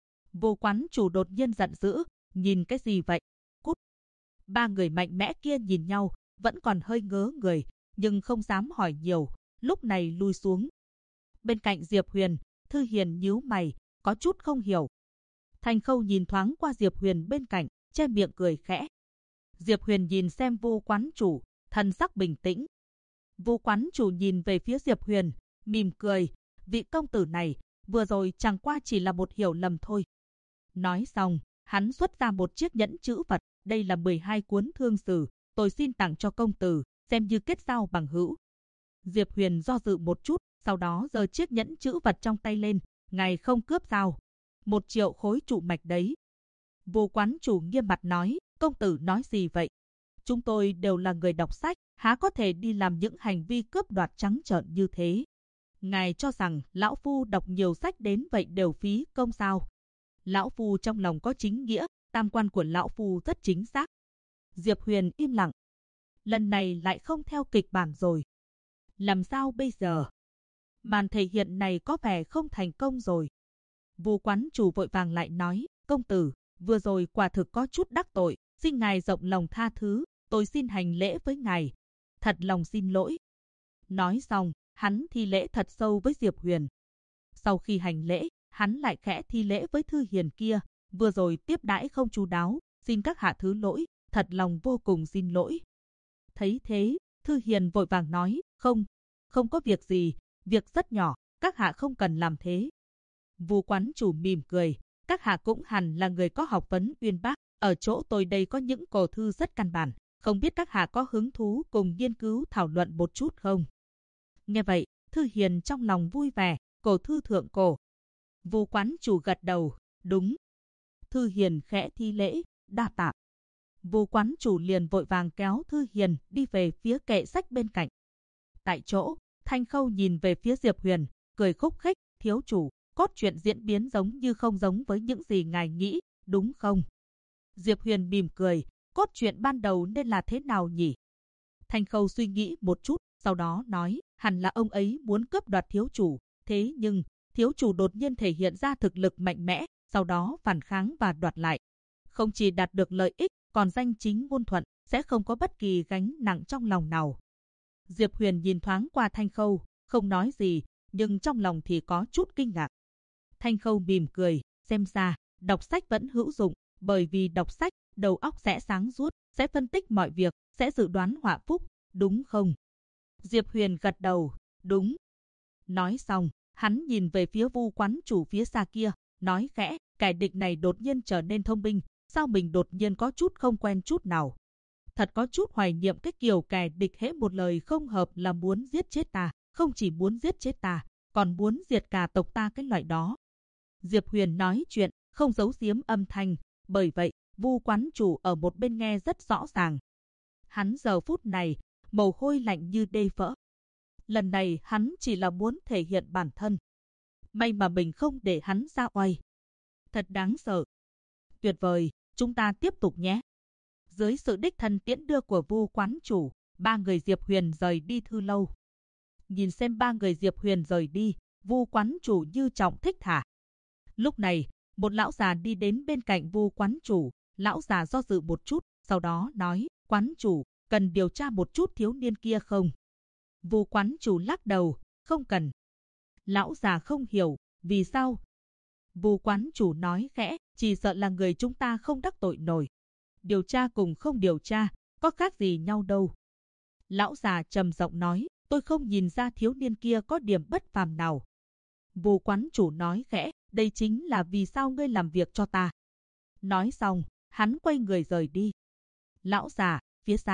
S1: Vu quán chủ đột nhiên giận dữ, nhìn cái gì vậy? Cút. Ba người mạnh mẽ kia nhìn nhau, vẫn còn hơi ngớ người, nhưng không dám hỏi nhiều, lúc này lui xuống. Bên cạnh Diệp Huyền, Thư Hiền nhíu mày, có chút không hiểu. Thành Khâu nhìn thoáng qua Diệp Huyền bên cạnh, che miệng cười khẽ. Diệp Huyền nhìn xem Vu quán chủ, thần sắc bình tĩnh. Vu quán chủ nhìn về phía Diệp Huyền, mỉm cười, vị công tử này, vừa rồi chẳng qua chỉ là một hiểu lầm thôi. Nói xong, hắn xuất ra một chiếc nhẫn chữ vật, đây là 12 cuốn thương sử, tôi xin tặng cho công tử, xem như kết giao bằng hữu. Diệp Huyền do dự một chút, sau đó giơ chiếc nhẫn chữ vật trong tay lên, ngài không cướp sao? 1 triệu khối trụ mạch đấy. Vu quán chủ nghiêm mặt nói, công tử nói gì vậy? Chúng tôi đều là người đọc sách, há có thể đi làm những hành vi cướp đoạt trắng trợn như thế? Ngài cho rằng lão phu đọc nhiều sách đến vậy đều phí công sao? Lão phu trong lòng có chính nghĩa, tam quan của lão phu rất chính xác. Diệp Huyền im lặng. Lần này lại không theo kịch bản rồi. Làm sao bây giờ? Màn thể hiện này có vẻ không thành công rồi. Vu quán chủ vội vàng lại nói, công tử, vừa rồi quả thực có chút đắc tội, xin ngài rộng lòng tha thứ, tôi xin hành lễ với ngài. Thật lòng xin lỗi. Nói xong, hắn thi lễ thật sâu với Diệp Huyền. Sau khi hành lễ, hắn lại khẽ thi lễ với Thư Hiền kia, vừa rồi tiếp đãi không chu đáo, xin các hạ thứ lỗi, thật lòng vô cùng xin lỗi. Thấy thế, Thư Hiền vội vàng nói, không có việc gì, việc rất nhỏ, các hạ không cần làm thế. Vu quán chủ mỉm cười, các hạ cũng hẳn là người có học vấn uyên bác, ở chỗ tôi đây có những cổ thư rất căn bản, không biết các hạ có hứng thú cùng nghiên cứu thảo luận một chút không? Nghe vậy, Thư Hiền trong lòng vui vẻ, cổ thư thượng cổ. Vu quán chủ gật đầu, đúng. Thư Hiền khẽ thi lễ, đa tạ. Vu quán chủ liền vội vàng kéo Thư Hiền đi về phía kệ sách bên cạnh. Tại chỗ, Thanh Khâu nhìn về phía Diệp Huyền, cười khúc khích, thiếu chủ, cốt truyện diễn biến giống như không giống với những gì ngài nghĩ, đúng không? Diệp Huyền mỉm cười, cốt truyện ban đầu nên là thế nào nhỉ? Thanh Khâu suy nghĩ một chút, sau đó nói, hẳn là ông ấy muốn cướp đoạt thiếu chủ, thế nhưng thiếu chủ đột nhiên thể hiện ra thực lực mạnh mẽ, sau đó phản kháng và đoạt lại. Không chỉ đạt được lợi ích, còn danh chính ngôn thuận, sẽ không có bất kỳ gánh nặng trong lòng nào. Diệp Huyền nhìn thoáng qua Thanh Khâu, không nói gì, nhưng trong lòng thì có chút kinh ngạc. Thanh Khâu mỉm cười, xem ra, đọc sách vẫn hữu dụng, bởi vì đọc sách, đầu óc sẽ sáng suốt, sẽ phân tích mọi việc, sẽ dự đoán họa phúc, đúng không? Diệp Huyền gật đầu, đúng. Nói xong, hắn nhìn về phía Vu quán chủ phía xa kia, nói khẽ, kẻ địch này đột nhiên trở nên thông minh, sao mình đột nhiên có chút không quen chút nào. Thật có chút hoài niệm cái kiểu kẻ địch hễ một lời không hợp là muốn giết chết ta, không chỉ muốn giết chết ta, còn muốn diệt cả tộc ta cái loại đó. Diệp Huyền nói chuyện, không giấu giếm âm thanh, bởi vậy, Vu quán chủ ở một bên nghe rất rõ ràng. Hắn giờ phút này, mồ hôi lạnh như đê vỡ. Lần này hắn chỉ là muốn thể hiện bản thân. May mà mình không để hắn ra oai. Thật đáng sợ. Tuyệt vời, chúng ta tiếp tục nhé. Dưới sự đích thân tiễn đưa của Vu quán chủ, ba người Diệp Huyền rời đi thư lâu. Nhìn xem ba người Diệp Huyền rời đi, Vu quán chủ như trọng thích thả. Lúc này, một lão già đi đến bên cạnh Vu quán chủ, lão già do dự một chút, sau đó nói, quán chủ, cần điều tra một chút thiếu niên kia không? Vu quán chủ lắc đầu, không cần. Lão già không hiểu, vì sao? Vu quán chủ nói khẽ, chỉ sợ là người chúng ta không đắc tội nổi. Điều tra cùng không điều tra, có khác gì nhau đâu. Lão già trầm giọng nói, tôi không nhìn ra thiếu niên kia có điểm bất phàm nào. Vu quán chủ nói khẽ, đây chính là vì sao ngươi làm việc cho ta. Nói xong, hắn quay người rời đi. Lão già, phía xa,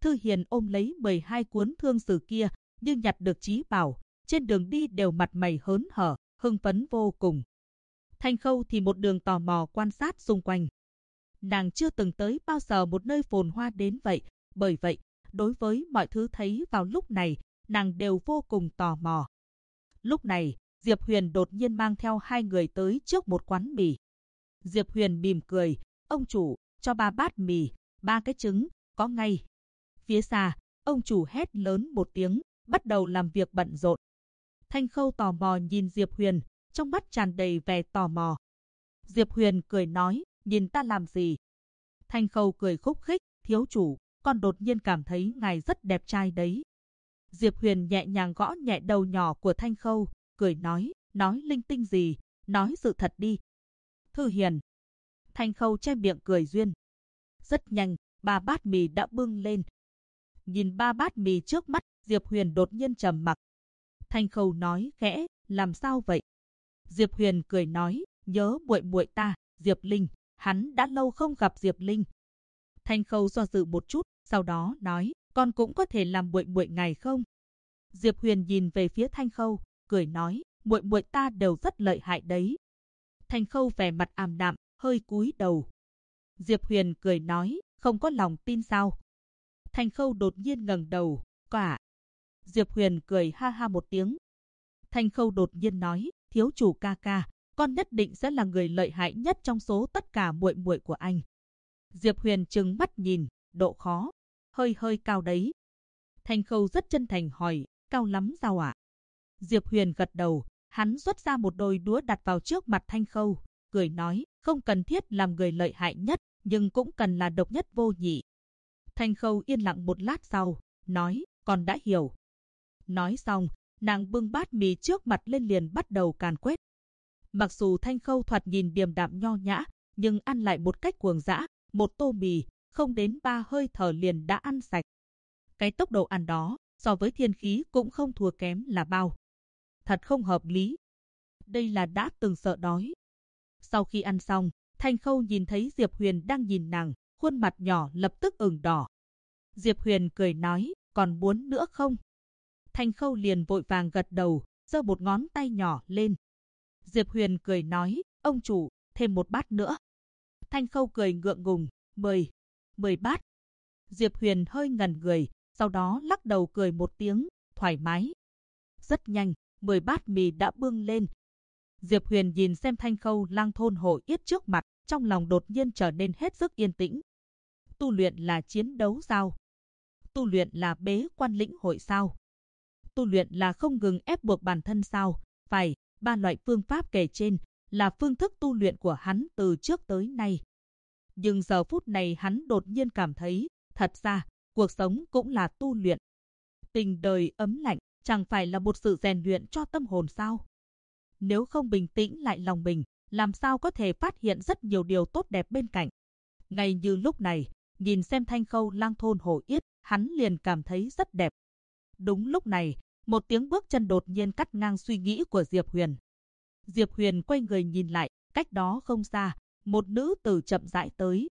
S1: Thư Hiền ôm lấy 12 cuốn thương sử kia, như nhặt được trí bảo, trên đường đi đều mặt mày hớn hở, hưng phấn vô cùng. Thanh Khâu thì một đường tò mò quan sát xung quanh. Nàng chưa từng tới bao giờ một nơi phồn hoa đến vậy, bởi vậy, đối với mọi thứ thấy vào lúc này, nàng đều vô cùng tò mò. Lúc này, Diệp Huyền đột nhiên mang theo 2 người tới trước một quán mì. Diệp Huyền mỉm cười, ông chủ, cho 3 bát mì, 3 cái trứng, có ngay. Phía xa, ông chủ hét lớn một tiếng, bắt đầu làm việc bận rộn. Thanh Khâu tò mò nhìn Diệp Huyền, trong mắt tràn đầy vẻ tò mò. Diệp Huyền cười nói, nhìn ta làm gì? Thanh Khâu cười khúc khích, thiếu chủ, con đột nhiên cảm thấy ngài rất đẹp trai đấy. Diệp Huyền nhẹ nhàng gõ nhẹ đầu nhỏ của Thanh Khâu, cười nói linh tinh gì, nói sự thật đi. Thư Hiền. Thanh Khâu che miệng cười duyên. Rất nhanh, 3 bát mì đã bưng lên. Nhìn 3 bát mì trước mắt, Diệp Huyền đột nhiên trầm mặc. Thanh Khâu nói khẽ, làm sao vậy? Diệp Huyền cười nói, nhớ muội muội ta, Diệp Linh, hắn đã lâu không gặp Diệp Linh. Thanh Khâu do dự một chút, sau đó nói, con cũng có thể làm muội muội ngài không? Diệp Huyền nhìn về phía Thanh Khâu, cười nói, muội muội ta đều rất lợi hại đấy. Thanh Khâu vẻ mặt ảm đạm, hơi cúi đầu. Diệp Huyền cười nói, không có lòng tin sao? Thanh Khâu đột nhiên ngẩng đầu, cả. Diệp Huyền cười ha ha một tiếng. Thanh Khâu đột nhiên nói, thiếu chủ ca ca, con nhất định sẽ là người lợi hại nhất trong số tất cả muội muội của anh. Diệp Huyền trừng mắt nhìn, độ khó, hơi cao đấy. Thanh Khâu rất chân thành hỏi, cao lắm sao ạ? Diệp Huyền gật đầu, hắn xuất ra một đôi đũa đặt vào trước mặt Thanh Khâu, cười nói, không cần thiết làm người lợi hại nhất, nhưng cũng cần là độc nhất vô nhị. Thanh Khâu yên lặng một lát sau, nói, con đã hiểu. Nói xong, nàng bưng bát mì trước mặt lên liền bắt đầu càn quét. Mặc dù Thanh Khâu thoạt nhìn điềm đạm nho nhã, nhưng ăn lại một cách cuồng dã, một tô mì, không đến 3 hơi thở liền đã ăn sạch. Cái tốc độ ăn đó, so với thiên khí cũng không thua kém là bao. Thật không hợp lý. Đây là đã từng sợ đói. Sau khi ăn xong, Thanh Khâu nhìn thấy Diệp Huyền đang nhìn nàng, khuôn mặt nhỏ lập tức ửng đỏ. Diệp Huyền cười nói, còn muốn nữa không? Thanh Khâu liền vội vàng gật đầu, giơ một ngón tay nhỏ lên. Diệp Huyền cười nói, ông chủ, thêm một bát nữa. Thanh Khâu cười ngượng ngùng, 10 bát. Diệp Huyền hơi ngẩn người, sau đó lắc đầu cười một tiếng, thoải mái. Rất nhanh, 10 bát mì đã bưng lên. Diệp Huyền nhìn xem Thanh Khâu lang thôn hổ yết trước mặt, trong lòng đột nhiên trở nên hết sức yên tĩnh. Tu luyện là chiến đấu sao? Tu luyện là bế quan lĩnh hội sao? Tu luyện là không ngừng ép buộc bản thân sao? Phải, 3 loại phương pháp kể trên là phương thức tu luyện của hắn từ trước tới nay. Nhưng giờ phút này hắn đột nhiên cảm thấy, thật ra, cuộc sống cũng là tu luyện. Tình đời ấm lạnh, chẳng phải là một sự rèn luyện cho tâm hồn sao? Nếu không bình tĩnh lại lòng mình, làm sao có thể phát hiện rất nhiều điều tốt đẹp bên cạnh? Ngay như lúc này, nhìn xem Thanh Khâu lang thôn hổ yết, hắn liền cảm thấy rất đẹp. Đúng lúc này, một tiếng bước chân đột nhiên cắt ngang suy nghĩ của Diệp Huyền. Diệp Huyền quay người nhìn lại, cách đó không xa, một nữ tử chậm rãi tới.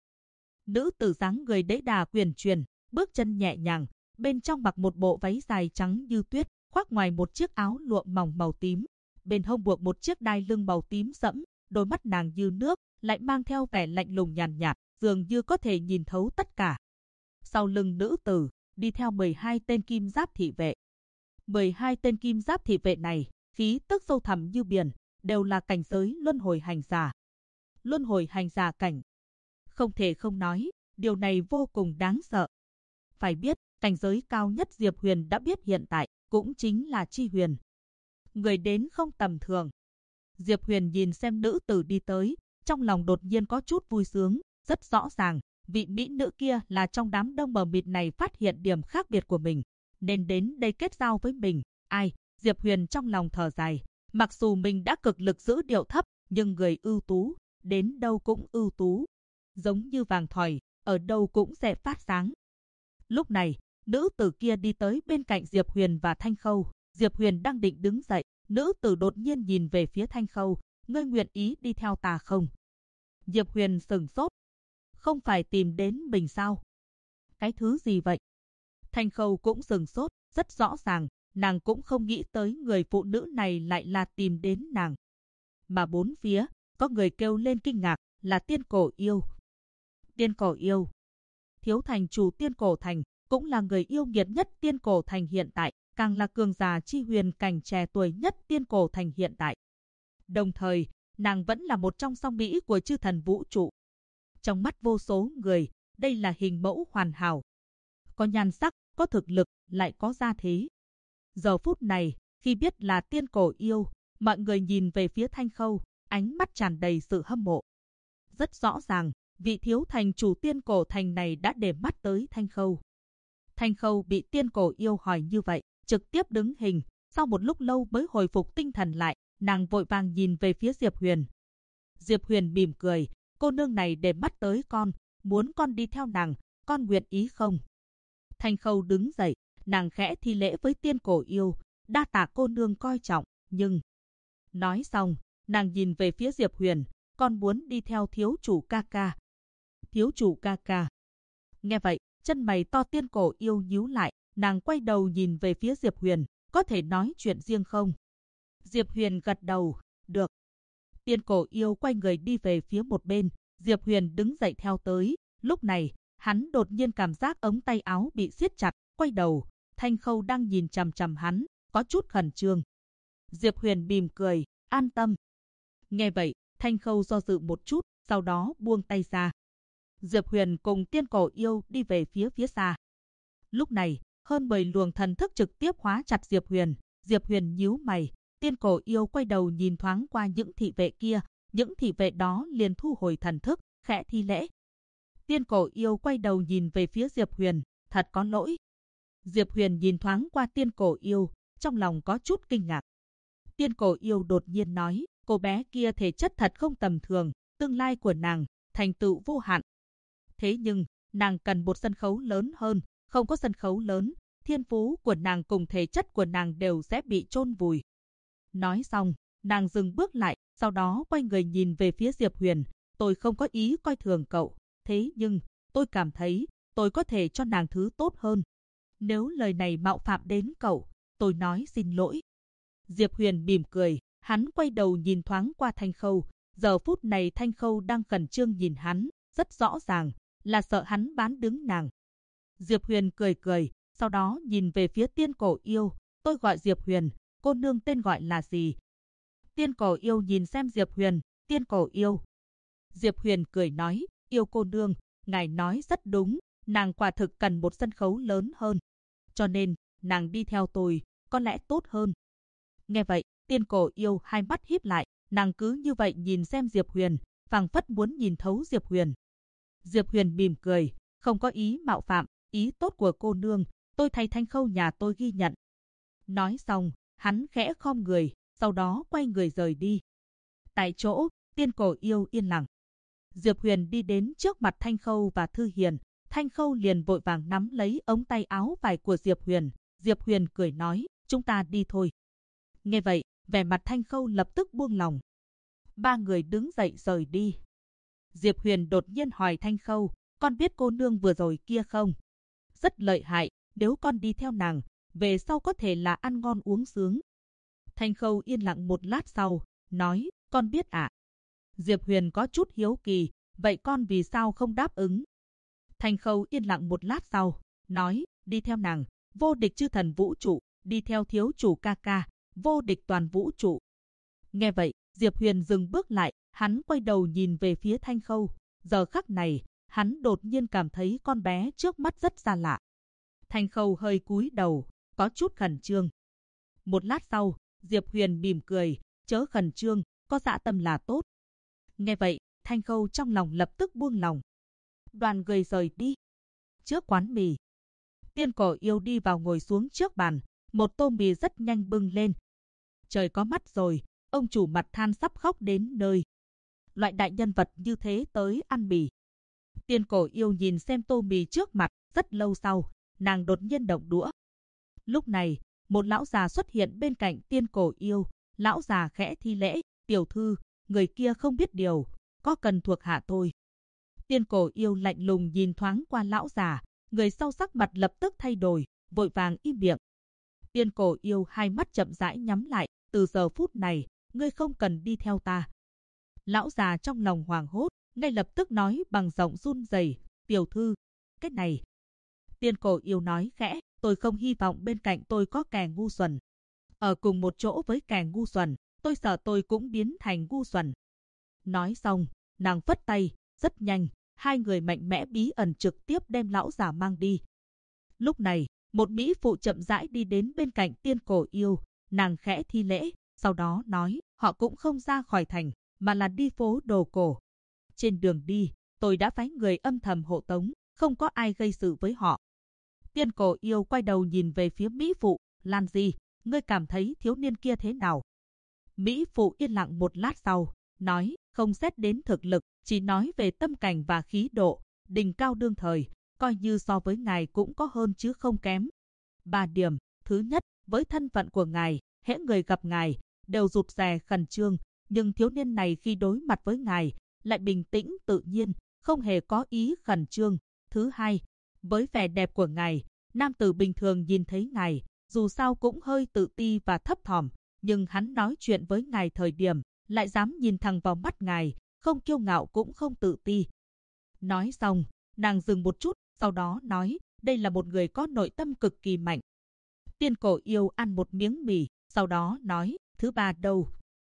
S1: Nữ tử dáng người đẫy đà quyền truyền, bước chân nhẹ nhàng, bên trong mặc một bộ váy dài trắng như tuyết, khoác ngoài một chiếc áo lụa mỏng màu tím, bên hông buộc một chiếc đai lưng màu tím sẫm, đôi mắt nàng như nước, lại mang theo vẻ lạnh lùng nhàn nhạt, dường như có thể nhìn thấu tất cả. Sau lưng nữ tử, đi theo 12 tên kim giáp thị vệ. 12 tên kim giáp thị vệ này, khí tức sâu thẳm như biển, đều là cảnh giới luân hồi hành giả. Luân hồi hành giả cảnh. Không thể không nói, điều này vô cùng đáng sợ. Phải biết, cảnh giới cao nhất Diệp Huyền đã biết hiện tại, cũng chính là Chi Huyền. Người đến không tầm thường. Diệp Huyền nhìn xem nữ tử đi tới, trong lòng đột nhiên có chút vui sướng, rất rõ ràng, vị mỹ nữ kia là trong đám đông mờ mịt này phát hiện điểm khác biệt của mình, nên đến đây kết giao với mình. Ai? Diệp Huyền trong lòng thở dài, mặc dù mình đã cực lực giữ điệu thấp, nhưng người ưu tú, đến đâu cũng ưu tú. Giống như vàng thỏi, ở đâu cũng sẽ phát sáng. Lúc này, nữ tử kia đi tới bên cạnh Diệp Huyền và Thanh Khâu. Diệp Huyền đang định đứng dậy, nữ tử đột nhiên nhìn về phía Thanh Khâu, ngươi nguyện ý đi theo ta không? Diệp Huyền sửng sốt. Không phải tìm đến mình sao? Cái thứ gì vậy? Thanh Khâu cũng sừng sốt, rất rõ ràng, nàng cũng không nghĩ tới người phụ nữ này lại là tìm đến nàng. Mà bốn phía, có người kêu lên kinh ngạc, là Tiên Cổ Yêu. Tiên Cổ Yêu. Thiếu thành chủ Tiên Cổ Thành, cũng là người yêu nghiệt nhất Tiên Cổ Thành hiện tại, càng là cường giả chi huyền cảnh trẻ tuổi nhất Tiên Cổ Thành hiện tại. Đồng thời, nàng vẫn là một trong song mỹ của chư thần vũ trụ. Trong mắt vô số người, đây là hình mẫu hoàn hảo. Có nhan sắc, có thực lực, lại có gia thế. Giờ phút này, khi biết là Tiên Cổ Yêu, mọi người nhìn về phía Thanh Khâu, ánh mắt tràn đầy sự hâm mộ. Rất rõ ràng, vị thiếu thành chủ Tiên Cổ Thành này đã để mắt tới Thanh Khâu. Thanh Khâu bị Tiên Cổ Yêu hỏi như vậy, trực tiếp đứng hình, sau một lúc lâu mới hồi phục tinh thần lại, nàng vội vàng nhìn về phía Diệp Huyền. Diệp Huyền mỉm cười, cô nương này để mắt tới con, muốn con đi theo nàng, con nguyện ý không? Thanh Khâu đứng dậy, nàng khẽ thi lễ với Tiên Cổ Yêu, đa tạ cô nương coi trọng, nhưng... Nói xong, nàng nhìn về phía Diệp Huyền, con muốn đi theo thiếu chủ ca ca. Thiếu chủ ca ca. Nghe vậy, chân mày to Tiên Cổ Yêu nhíu lại, nàng quay đầu nhìn về phía Diệp Huyền, có thể nói chuyện riêng không? Diệp Huyền gật đầu, được. Tiên Cổ Yêu quay người đi về phía một bên, Diệp Huyền đứng dậy theo tới, lúc này, hắn đột nhiên cảm giác ống tay áo bị siết chặt, quay đầu, Thanh Khâu đang nhìn chằm chằm hắn, có chút khẩn trương. Diệp Huyền mỉm cười, an tâm. Nghe vậy, Thanh Khâu do dự một chút, sau đó buông tay ra. Diệp Huyền cùng Tiên Cổ Yêu đi về phía xa. Lúc này, hơn 10 luồng thần thức trực tiếp hóa chặt Diệp Huyền. Diệp Huyền nhíu mày, Tiên Cổ Yêu quay đầu nhìn thoáng qua những thị vệ kia, những thị vệ đó liền thu hồi thần thức, khẽ thi lễ. Tiên Cổ Yêu quay đầu nhìn về phía Diệp Huyền, thật có lỗi. Diệp Huyền nhìn thoáng qua Tiên Cổ Yêu, trong lòng có chút kinh ngạc. Tiên Cổ Yêu đột nhiên nói, cô bé kia thể chất thật không tầm thường, tương lai của nàng, thành tựu vô hạn. Thế nhưng, nàng cần một sân khấu lớn hơn, không có sân khấu lớn, thiên phú của nàng cùng thể chất của nàng đều sẽ bị chôn vùi. Nói xong, nàng dừng bước lại, sau đó quay người nhìn về phía Diệp Huyền, tôi không có ý coi thường cậu, thế nhưng, tôi cảm thấy, tôi có thể cho nàng thứ tốt hơn. Nếu lời này mạo phạm đến cậu, tôi nói xin lỗi. Diệp Huyền mỉm cười, hắn quay đầu nhìn thoáng qua Thanh Khâu, giờ phút này Thanh Khâu đang khẩn trương nhìn hắn, rất rõ ràng, là sợ hắn bán đứng nàng. Diệp Huyền cười cười, sau đó nhìn về phía Tiên Cổ Yêu, tôi gọi Diệp Huyền, cô nương tên gọi là gì? Tiên Cổ Yêu nhìn xem Diệp Huyền, Tiên Cổ Yêu. Diệp Huyền cười nói, yêu cô nương, ngài nói rất đúng, nàng quả thực cần một sân khấu lớn hơn. Cho nên, nàng đi theo tôi, có lẽ tốt hơn. Nghe vậy, Tiên Cổ Yêu hai mắt híp lại, nàng cứ như vậy nhìn xem Diệp Huyền, phảng phất muốn nhìn thấu Diệp Huyền. Diệp Huyền mỉm cười, không có ý mạo phạm, ý tốt của cô nương, tôi thay Thanh Khâu nhà tôi ghi nhận. Nói xong, hắn khẽ khom người, sau đó quay người rời đi. Tại chỗ, Tiên Cổ Yêu yên lặng. Diệp Huyền đi đến trước mặt Thanh Khâu và Thư Hiền, Thanh Khâu liền vội vàng nắm lấy ống tay áo vải của Diệp Huyền. Diệp Huyền cười nói, chúng ta đi thôi. Nghe vậy, vẻ mặt Thanh Khâu lập tức buông lòng. Ba người đứng dậy rời đi. Diệp Huyền đột nhiên hỏi Thanh Khâu, con biết cô nương vừa rồi kia không? Rất lợi hại, nếu con đi theo nàng, về sau có thể là ăn ngon uống sướng. Thanh Khâu yên lặng một lát sau, nói, con biết ạ. Diệp Huyền có chút hiếu kỳ, vậy con vì sao không đáp ứng? Thanh Khâu yên lặng một lát sau, nói, đi theo nàng, vô địch chư thần vũ trụ, đi theo thiếu chủ ca ca, vô địch toàn vũ trụ. Nghe vậy, Diệp Huyền dừng bước lại, hắn quay đầu nhìn về phía Thanh Khâu. Giờ khắc này, hắn đột nhiên cảm thấy con bé trước mắt rất xa lạ. Thanh Khâu hơi cúi đầu, có chút khẩn trương. Một lát sau, Diệp Huyền mỉm cười, chớ khẩn trương, có dạ tâm là tốt. Nghe vậy, Thanh Khâu trong lòng lập tức buông lòng. Đoàn người rời đi. Trước quán mì, Tiên Cổ Yêu đi vào ngồi xuống trước bàn, một tô mì rất nhanh bưng lên. Trời có mắt rồi, ông chủ mặt than sắp khóc đến nơi. Loại đại nhân vật như thế tới ăn mì. Tiên Cổ Yêu nhìn xem tô mì trước mặt, rất lâu sau, nàng đột nhiên động đũa. Lúc này, một lão già xuất hiện bên cạnh Tiên Cổ Yêu, lão già khẽ thi lễ, tiểu thư, người kia không biết điều, có cần thuộc hạ tôi. Tiên Cổ Yêu lạnh lùng nhìn thoáng qua lão già, Người sau sắc mặt lập tức thay đổi, vội vàng im miệng. Tiên Cổ Yêu hai mắt chậm rãi nhắm lại, từ giờ phút này, ngươi không cần đi theo ta. Lão già trong lòng hoảng hốt, ngay lập tức nói bằng giọng run rẩy, tiểu thư, cái này. Tiên Cổ Yêu nói khẽ, tôi không hy vọng bên cạnh tôi có kẻ ngu xuẩn. Ở cùng một chỗ với kẻ ngu xuẩn, tôi sợ tôi cũng biến thành ngu xuẩn. Nói xong, nàng phất tay, rất nhanh, hai người mạnh mẽ bí ẩn trực tiếp đem lão già mang đi. Lúc này, một mỹ phụ chậm rãi đi đến bên cạnh Tiên Cổ Yêu, nàng khẽ thi lễ, sau đó nói, họ cũng không ra khỏi thành, mà là đi phố đồ cổ. Trên đường đi, tôi đã phái người âm thầm hộ tống, không có ai gây sự với họ. Tiên Cổ Yêu quay đầu nhìn về phía mỹ phụ, Lan Di, ngươi cảm thấy thiếu niên kia thế nào? Mỹ phụ yên lặng một lát sau, nói, không xét đến thực lực, chỉ nói về tâm cảnh và khí độ, đỉnh cao đương thời, coi như so với ngài cũng có hơn chứ không kém. 3 điểm, thứ nhất, với thân phận của ngài, hễ người gặp ngài, đều rụt rè khẩn trương, nhưng thiếu niên này khi đối mặt với ngài, lại bình tĩnh tự nhiên, không hề có ý khẩn trương. Thứ hai, với vẻ đẹp của ngài, nam tử bình thường nhìn thấy ngài, dù sao cũng hơi tự ti và thấp thỏm, nhưng hắn nói chuyện với ngài thời điểm, lại dám nhìn thẳng vào mắt ngài, không kiêu ngạo cũng không tự ti. Nói xong, nàng dừng một chút, sau đó nói, đây là một người có nội tâm cực kỳ mạnh. Tiên Cổ Yêu ăn một miếng mì, sau đó nói, thứ ba đâu?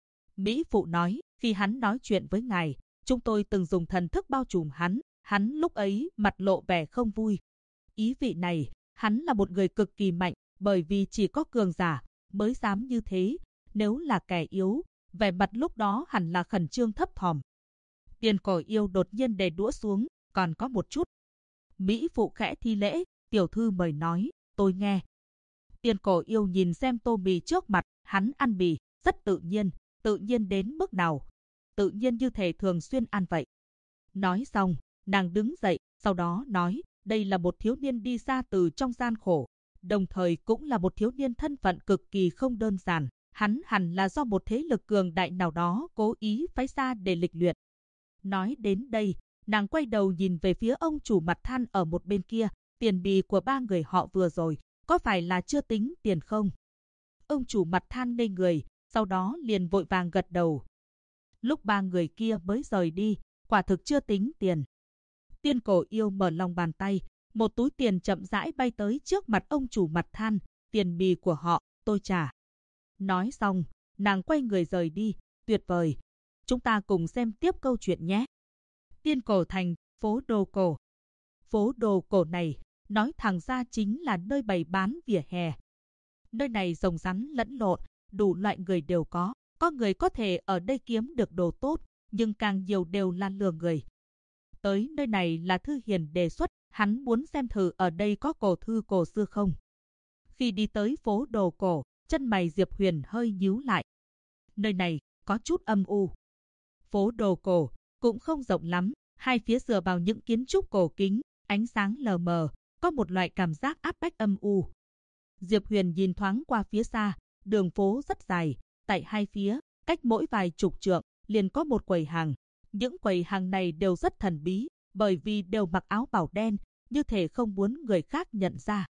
S1: Mỹ phụ nói, khi hắn nói chuyện với ngài, chúng tôi từng dùng thần thức bao trùm hắn lúc ấy mặt lộ vẻ không vui. Ý vị này, hắn là một người cực kỳ mạnh, bởi vì chỉ có cường giả mới dám như thế, nếu là kẻ yếu, vẻ mặt lúc đó hẳn là khẩn trương thấp thỏm. Tiên Cổ Yêu đột nhiên để đũa xuống, còn có một chút. Mỹ phụ khẽ thi lễ, tiểu thư mời nói, tôi nghe. Tiên Cổ Yêu nhìn xem tô mì trước mặt, hắn ăn mì, rất tự nhiên đến mức nào. Tự nhiên như thể thường xuyên ăn vậy. Nói xong, nàng đứng dậy, sau đó nói, đây là một thiếu niên đi ra từ trong gian khổ, đồng thời cũng là một thiếu niên thân phận cực kỳ không đơn giản. Hắn hẳn là do một thế lực cường đại nào đó cố ý phái ra để lịch luyện. Nói đến đây, nàng quay đầu nhìn về phía ông chủ mặt than ở một bên kia, tiền bì của 3 người họ vừa rồi, có phải là chưa tính tiền không? Ông chủ mặt than ngây người, sau đó liền vội vàng gật đầu. Lúc 3 người kia mới rời đi, quả thực chưa tính tiền. Tiên Cổ Yêu mở lòng bàn tay, một túi tiền chậm rãi bay tới trước mặt ông chủ mặt than, tiền bì của họ, tôi trả. Nói xong, nàng quay người rời đi, tuyệt vời. Chúng ta cùng xem tiếp câu chuyện nhé. Tiên Cổ Thành, phố đồ cổ. Phố đồ cổ này, nói thẳng ra chính là nơi bày bán vỉa hè. Nơi này rồng rắn lẫn lộn, đủ loại người đều có. Có người có thể ở đây kiếm được đồ tốt, nhưng càng nhiều đều là lừa người. Tới nơi này là Thư Hiền đề xuất, hắn muốn xem thử ở đây có cổ thư cổ xưa không. Khi đi tới phố đồ cổ, chân mày Diệp Huyền hơi nhíu lại. Nơi này có chút âm u. Phố đồ cổ cũng không rộng lắm, hai phía dựa vào những kiến trúc cổ kính, ánh sáng lờ mờ, có một loại cảm giác áp bách âm u. Diệp Huyền nhìn thoáng qua phía xa, đường phố rất dài, tại hai phía, cách mỗi vài chục trượng, liền có một quầy hàng. Những quầy hàng này đều rất thần bí, bởi vì đều mặc áo bảo đen, như thể không muốn người khác nhận ra.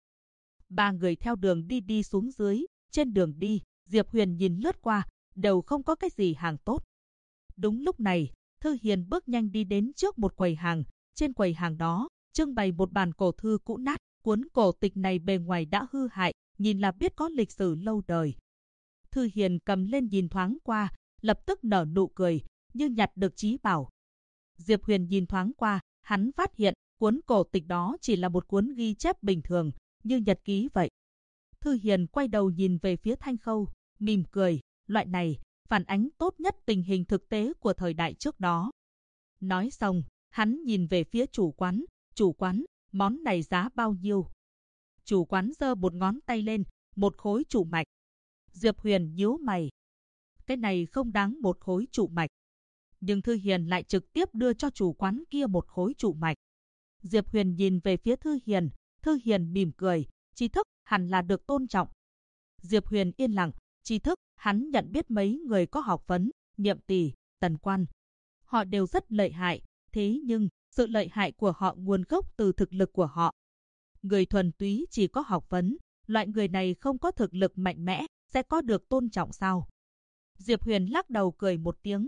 S1: 3 người theo đường đi xuống dưới, trên đường đi, Diệp Huyền nhìn lướt qua, đều không có cái gì hàng tốt. Đúng lúc này, Thư Hiền bước nhanh đi đến trước một quầy hàng, trên quầy hàng đó, trưng bày một bản cổ thư cũ nát, cuốn cổ tịch này bề ngoài đã hư hại, nhìn là biết có lịch sử lâu đời. Thư Hiền cầm lên nhìn thoáng qua, lập tức nở nụ cười, như nhặt được trí bảo. Diệp Huyền nhìn thoáng qua, hắn phát hiện cuốn cổ tịch đó chỉ là một cuốn ghi chép bình thường, như nhật ký vậy. Thư Hiền quay đầu nhìn về phía Thanh Khâu, mỉm cười, loại này phản ánh tốt nhất tình hình thực tế của thời đại trước đó. Nói xong, hắn nhìn về phía chủ quán, món này giá bao nhiêu? Chủ quán giơ một ngón tay lên, một khối trụ mạch. Diệp Huyền nhíu mày. Cái này không đáng một khối trụ mạch. Nhưng Thư Hiền lại trực tiếp đưa cho chủ quán kia một khối trụ mạch. Diệp Huyền nhìn về phía Thư Hiền mỉm cười, tri thức hẳn là được tôn trọng. Diệp Huyền yên lặng, tri thức, hắn nhận biết mấy người có học vấn, Nhiệm Tỷ, Tần Quan. Họ đều rất lợi hại, thế nhưng sự lợi hại của họ nguồn gốc từ thực lực của họ. Người thuần túy chỉ có học vấn, loại người này không có thực lực mạnh mẽ, sẽ có được tôn trọng sao? Diệp Huyền lắc đầu cười một tiếng.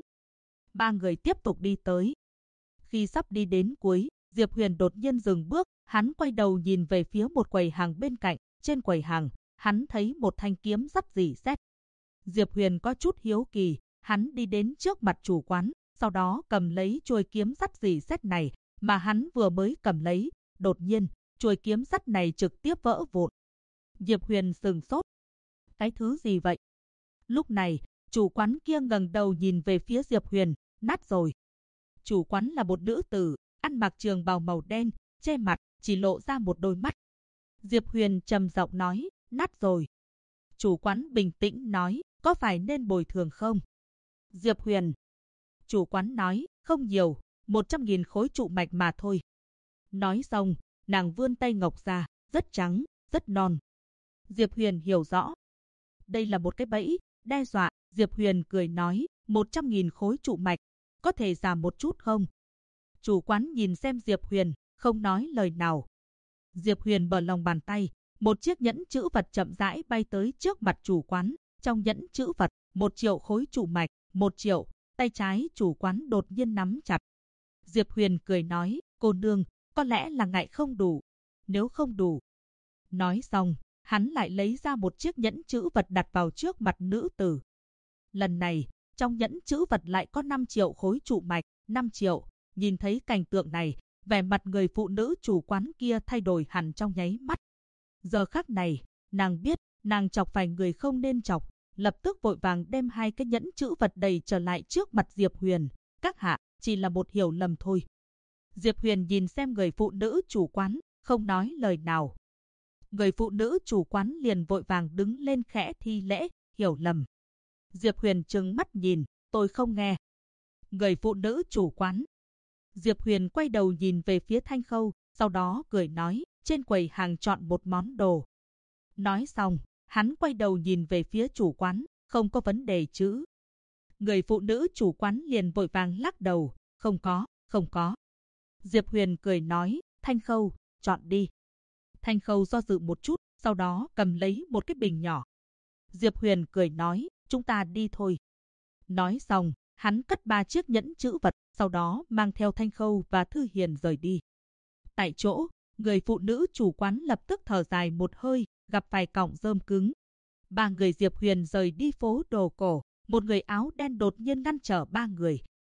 S1: Ba người tiếp tục đi tới. Khi sắp đi đến cuối, Diệp Huyền đột nhiên dừng bước, hắn quay đầu nhìn về phía một quầy hàng bên cạnh. Trên quầy hàng, hắn thấy một thanh kiếm sắt rỉ sét. Diệp Huyền có chút hiếu kỳ, hắn đi đến trước mặt chủ quán, sau đó cầm lấy chuôi kiếm sắt rỉ sét này, mà hắn vừa mới cầm lấy, đột nhiên, chuôi kiếm sắt này trực tiếp vỡ vụn. Diệp Huyền sừng sốt. Cái thứ gì vậy? Lúc này, chủ quán kia ngẩng đầu nhìn về phía Diệp Huyền, nát rồi. Chủ quán là một nữ tử, ăn mặc trường bào màu đen, che mặt, chỉ lộ ra một đôi mắt. Diệp Huyền trầm giọng nói, nát rồi. Chủ quán bình tĩnh nói, có phải nên bồi thường không? Diệp Huyền. Chủ quán nói, không nhiều, 100.000 khối trụ mạch mà thôi. Nói xong, nàng vươn tay ngọc ra, rất trắng, rất non. Diệp Huyền hiểu rõ. Đây là một cái bẫy, đe dọa. Diệp Huyền cười nói, 100.000 khối trụ mạch, có thể giảm một chút không? Chủ quán nhìn xem Diệp Huyền, không nói lời nào. Diệp Huyền mở lòng bàn tay, một chiếc nhẫn chữ vật chậm rãi bay tới trước mặt chủ quán. Trong nhẫn chữ vật, 1 triệu khối trụ mạch, 1 triệu, tay trái chủ quán đột nhiên nắm chặt. Diệp Huyền cười nói, cô nương, có lẽ là ngại không đủ. Nếu không đủ. Nói xong, hắn lại lấy ra một chiếc nhẫn chữ vật đặt vào trước mặt nữ tử. Lần này, trong nhẫn chữ vật lại có 5 triệu khối trụ mạch, 5 triệu. Nhìn thấy cảnh tượng này, vẻ mặt người phụ nữ chủ quán kia thay đổi hẳn trong nháy mắt. Giờ khắc này, nàng biết, nàng chọc phải người không nên chọc, lập tức vội vàng đem 2 cái nhẫn chữ vật đầy trở lại trước mặt Diệp Huyền. Các hạ, chỉ là một hiểu lầm thôi. Diệp Huyền nhìn xem người phụ nữ chủ quán, không nói lời nào. Người phụ nữ chủ quán liền vội vàng đứng lên khẽ thi lễ, hiểu lầm. Diệp Huyền trừng mắt nhìn, tôi không nghe. Người phụ nữ chủ quán. Diệp Huyền quay đầu nhìn về phía Thanh Khâu, sau đó cười nói, trên quầy hàng chọn một món đồ. Nói xong, hắn quay đầu nhìn về phía chủ quán, không có vấn đề chứ. Người phụ nữ chủ quán liền vội vàng lắc đầu, không có, không có. Diệp Huyền cười nói, Thanh Khâu, chọn đi. Thanh Khâu do dự một chút, sau đó cầm lấy một cái bình nhỏ. Diệp Huyền cười nói, chúng ta đi thôi. Nói xong, hắn cất 3 chiếc nhẫn chữ vật, sau đó mang theo Thanh Khâu và Thư Hiền rời đi. Tại chỗ, người phụ nữ chủ quán lập tức thở dài một hơi, gặp phải cọng rơm cứng. 3 người Diệp Huyền rời đi phố đồ cổ, một người áo đen đột nhiên ngăn trở 3 người.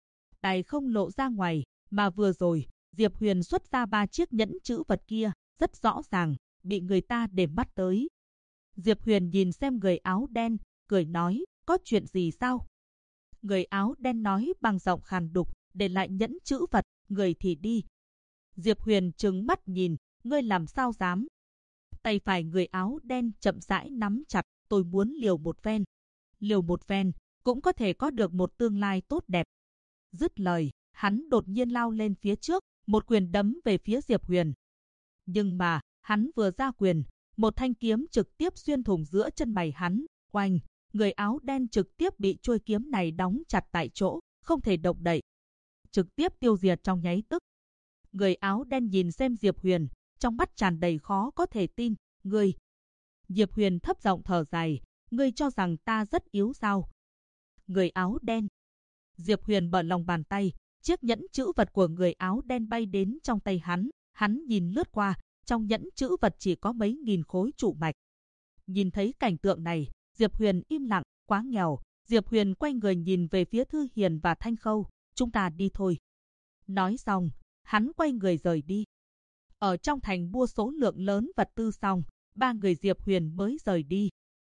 S1: Tài không lộ ra ngoài, mà vừa rồi, Diệp Huyền xuất ra 3 chiếc nhẫn chữ vật kia, rất rõ ràng, bị người ta để mắt tới. Diệp Huyền nhìn xem người áo đen, cười nói, có chuyện gì sao? Người áo đen nói bằng giọng khàn đục, để lại nhẫn chữ vật, người thì đi. Diệp Huyền trừng mắt nhìn, ngươi làm sao dám? Tay phải người áo đen chậm rãi nắm chặt, tôi muốn liều một ven. Liều một ven, cũng có thể có được một tương lai tốt đẹp. Dứt lời, hắn đột nhiên lao lên phía trước, một quyền đấm về phía Diệp Huyền. Nhưng mà, hắn vừa ra quyền, một thanh kiếm trực tiếp xuyên thủng giữa chân mày hắn, oanh, người áo đen trực tiếp bị chuôi kiếm này đóng chặt tại chỗ, không thể động đậy. Trực tiếp tiêu diệt trong nháy tức. Người áo đen nhìn xem Diệp Huyền, trong mắt tràn đầy khó có thể tin, ngươi. Diệp Huyền thấp giọng thở dài, ngươi cho rằng ta rất yếu sao? Người áo đen. Diệp Huyền mở lòng bàn tay, chiếc nhẫn chữ vật của người áo đen bay đến trong tay hắn nhìn lướt qua, trong nhẫn chữ vật chỉ có mấy nghìn khối trụ mạch. Nhìn thấy cảnh tượng này, Diệp Huyền im lặng, quá nghèo. Diệp Huyền quay người nhìn về phía Thư Hiền và Thanh Khâu, chúng ta đi thôi. Nói xong, hắn quay người rời đi. Ở trong thành mua số lượng lớn vật tư xong, 3 người Diệp Huyền mới rời đi.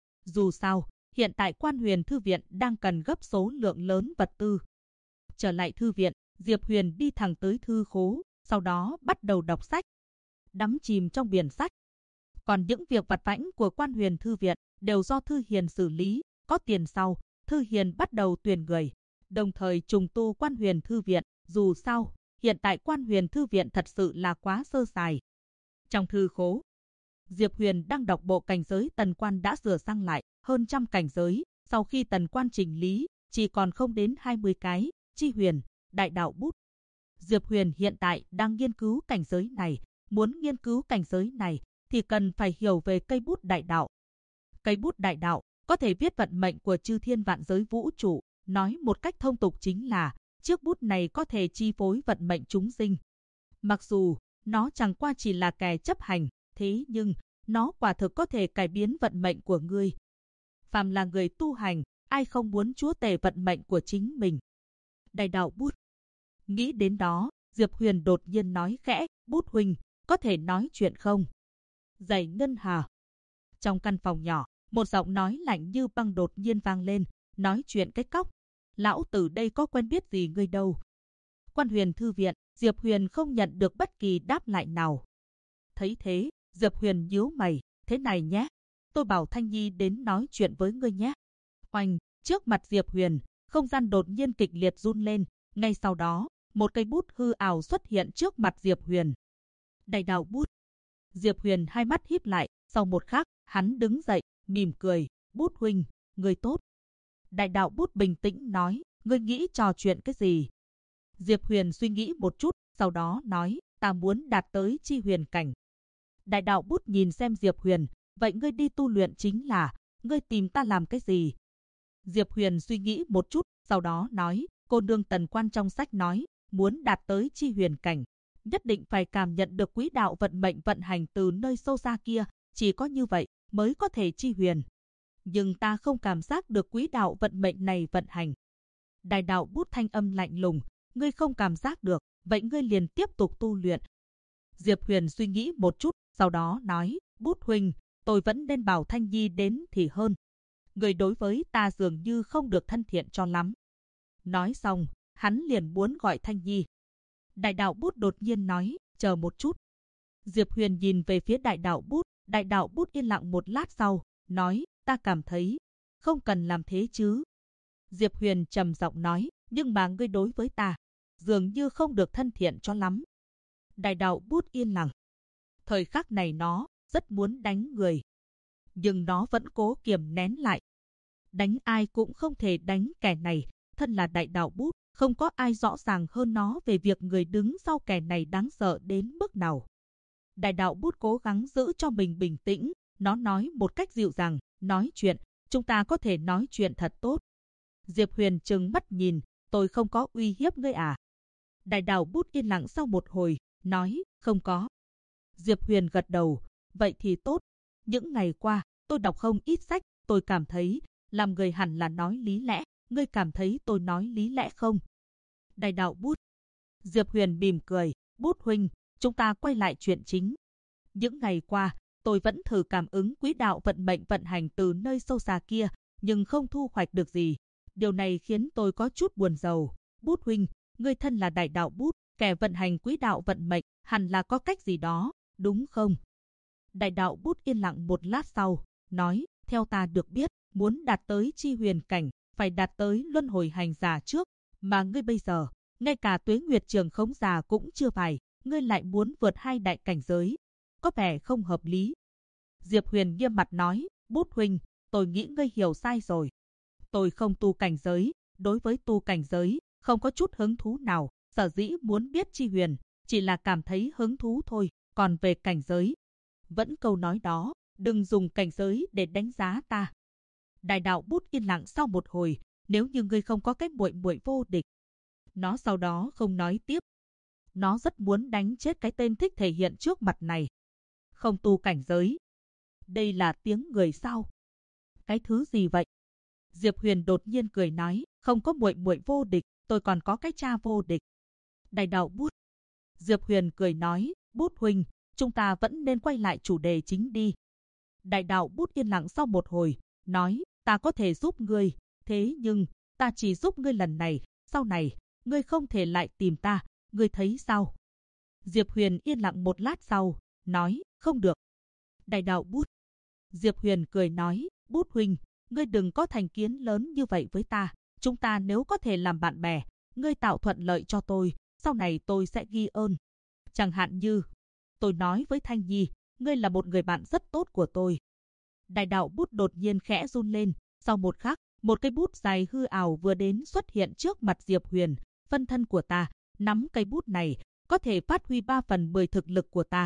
S1: Dù sao, hiện tại Quan Huyền Thư Viện đang cần gấp số lượng lớn vật tư. Trở lại thư viện, Diệp Huyền đi thẳng tới thư khố, sau đó bắt đầu đọc sách. Đắm chìm trong biển sách. Còn những việc vặt vãnh của Quan Huyền Thư Viện đều do Thư Hiền xử lý, có tiền sau, Thư Hiền bắt đầu tuyển người, đồng thời trùng tu Quan Huyền Thư Viện. Dù sao, hiện tại Quan Huyền Thư Viện thật sự là quá sơ sài. Trong thư khố, Diệp Huyền đang đọc bộ cảnh giới Tần Quan đã sửa sang lại, hơn 100 cảnh giới, sau khi Tần Quan chỉnh lý, chỉ còn không đến 20 cái, Chi Huyền, Đại Đạo Bút. Diệp Huyền hiện tại đang nghiên cứu cảnh giới này, Muốn nghiên cứu cảnh giới này thì cần phải hiểu về cây bút đại đạo. Cây bút đại đạo có thể viết vận mệnh của chư thiên vạn giới vũ trụ, nói một cách thông tục chính là chiếc bút này có thể chi phối vận mệnh chúng sinh. Mặc dù nó chẳng qua chỉ là kẻ chấp hành, thế nhưng nó quả thực có thể cải biến vận mệnh của ngươi. Phàm là người tu hành, ai không muốn chúa tể vận mệnh của chính mình. Đại đạo bút. Nghĩ đến đó, Diệp Huyền đột nhiên nói khẽ, Bút huynh, có thể nói chuyện không? Dạy Ngân Hà. Trong căn phòng nhỏ, một giọng nói lạnh như băng đột nhiên vang lên, nói chuyện cái cóc. Lão tử đây có quen biết gì ngươi đâu. Quan Huyền thư viện, Diệp Huyền không nhận được bất kỳ đáp lại nào. Thấy thế, Diệp Huyền nhíu mày, thế này nhé, tôi bảo Thanh Nhi đến nói chuyện với ngươi nhé. Oanh, trước mặt Diệp Huyền, không gian đột nhiên kịch liệt run lên, ngay sau đó, một cây bút hư ảo xuất hiện trước mặt Diệp Huyền. Đại đạo bút. Diệp Huyền hai mắt híp lại, sau một khắc, hắn đứng dậy, mỉm cười, Bút huynh, ngươi tốt. Đại đạo bút bình tĩnh nói, ngươi nghĩ trò chuyện cái gì? Diệp Huyền suy nghĩ một chút, sau đó nói, ta muốn đạt tới chi huyền cảnh. Đại đạo bút nhìn xem Diệp Huyền, vậy ngươi đi tu luyện chính là, ngươi tìm ta làm cái gì? Diệp Huyền suy nghĩ một chút, sau đó nói, cô nương Tần Quan trong sách nói, muốn đạt tới chi huyền cảnh, nhất định phải cảm nhận được quỹ đạo vận mệnh vận hành từ nơi sâu xa kia, chỉ có như vậy mới có thể chi huyền. Nhưng ta không cảm giác được quỹ đạo vận mệnh này vận hành. Đại đạo bút thanh âm lạnh lùng, ngươi không cảm giác được, vậy ngươi liền tiếp tục tu luyện. Diệp Huyền suy nghĩ một chút, sau đó nói, Bút huynh, tôi vẫn nên bảo Thanh Nhi đến thì hơn. Người đối với ta dường như không được thân thiện cho lắm. Nói xong, hắn liền muốn gọi Thanh Nhi. Đại đạo bút đột nhiên nói, chờ một chút. Diệp Huyền nhìn về phía đại đạo bút yên lặng một lát sau, nói, ta cảm thấy, không cần làm thế chứ. Diệp Huyền trầm giọng nói, nhưng mà ngươi đối với ta, dường như không được thân thiện cho lắm. Đại đạo bút yên lặng. Thời khắc này nó rất muốn đánh người, nhưng nó vẫn cố kiềm nén lại. Đánh ai cũng không thể đánh kẻ này, thân là đại đạo bút, không có ai rõ ràng hơn nó về việc người đứng sau kẻ này đáng sợ đến mức nào. Đại đạo bút cố gắng giữ cho mình bình tĩnh, nó nói một cách dịu dàng, nói chuyện, chúng ta có thể nói chuyện thật tốt. Diệp Huyền trừng mắt nhìn, tôi không có uy hiếp ngươi à? Đại đạo bút yên lặng sau một hồi, nói, không có. Diệp Huyền gật đầu, vậy thì tốt. Những ngày qua, tôi đọc không ít sách, tôi cảm thấy, làm người hẳn là nói lý lẽ, ngươi cảm thấy tôi nói lý lẽ không? Đại đạo bút. Diệp Huyền mỉm cười, Bút huynh, chúng ta quay lại chuyện chính. Những ngày qua, tôi vẫn thử cảm ứng quỹ đạo vận mệnh vận hành từ nơi sâu xa kia, nhưng không thu hoạch được gì. Điều này khiến tôi có chút buồn rầu. Bút huynh, ngươi thân là đại đạo bút, kẻ vận hành quỹ đạo vận mệnh, hẳn là có cách gì đó, đúng không? Đại đạo bút yên lặng một lát sau, nói, theo ta được biết, muốn đạt tới chi huyền cảnh, phải đạt tới luân hồi hành giả trước, mà ngươi bây giờ, ngay cả tuế nguyệt trường khống giả cũng chưa phải, ngươi lại muốn vượt hai đại cảnh giới, có vẻ không hợp lý. Diệp Huyền nghiêm mặt nói, Bút huynh, tôi nghĩ ngươi hiểu sai rồi. Tôi không tu cảnh giới, đối với tu cảnh giới, không có chút hứng thú nào, sở dĩ muốn biết chi huyền, chỉ là cảm thấy hứng thú thôi, còn về cảnh giới. Vẫn câu nói đó, đừng dùng cảnh giới để đánh giá ta. Đại đạo bút yên lặng sau một hồi, nếu như ngươi không có cái muội muội vô địch. Nó sau đó không nói tiếp. Nó rất muốn đánh chết cái tên thích thể hiện trước mặt này. Không tu cảnh giới. Đây là tiếng người sao? Cái thứ gì vậy? Diệp Huyền đột nhiên cười nói, không có muội muội vô địch, tôi còn có cái cha vô địch. Đại đạo bút. Diệp Huyền cười nói, Bút huynh, chúng ta vẫn nên quay lại chủ đề chính đi. Đại đạo bút yên lặng sau một hồi, nói, ta có thể giúp ngươi, thế nhưng, ta chỉ giúp ngươi lần này, sau này, ngươi không thể lại tìm ta, ngươi thấy sao? Diệp Huyền yên lặng một lát sau, nói, không được. Đại đạo bút. Diệp Huyền cười nói, Bút huynh, ngươi đừng có thành kiến lớn như vậy với ta, chúng ta nếu có thể làm bạn bè, ngươi tạo thuận lợi cho tôi, sau này tôi sẽ ghi ơn. Chẳng hạn như, tôi nói với Thanh Nhi, ngươi là một người bạn rất tốt của tôi. Đại đạo bút đột nhiên khẽ run lên, sau một khắc, một cây bút dài hư ảo vừa đến xuất hiện trước mặt Diệp Huyền, phân thân của ta, nắm cây bút này, có thể phát huy 3/10 thực lực của ta,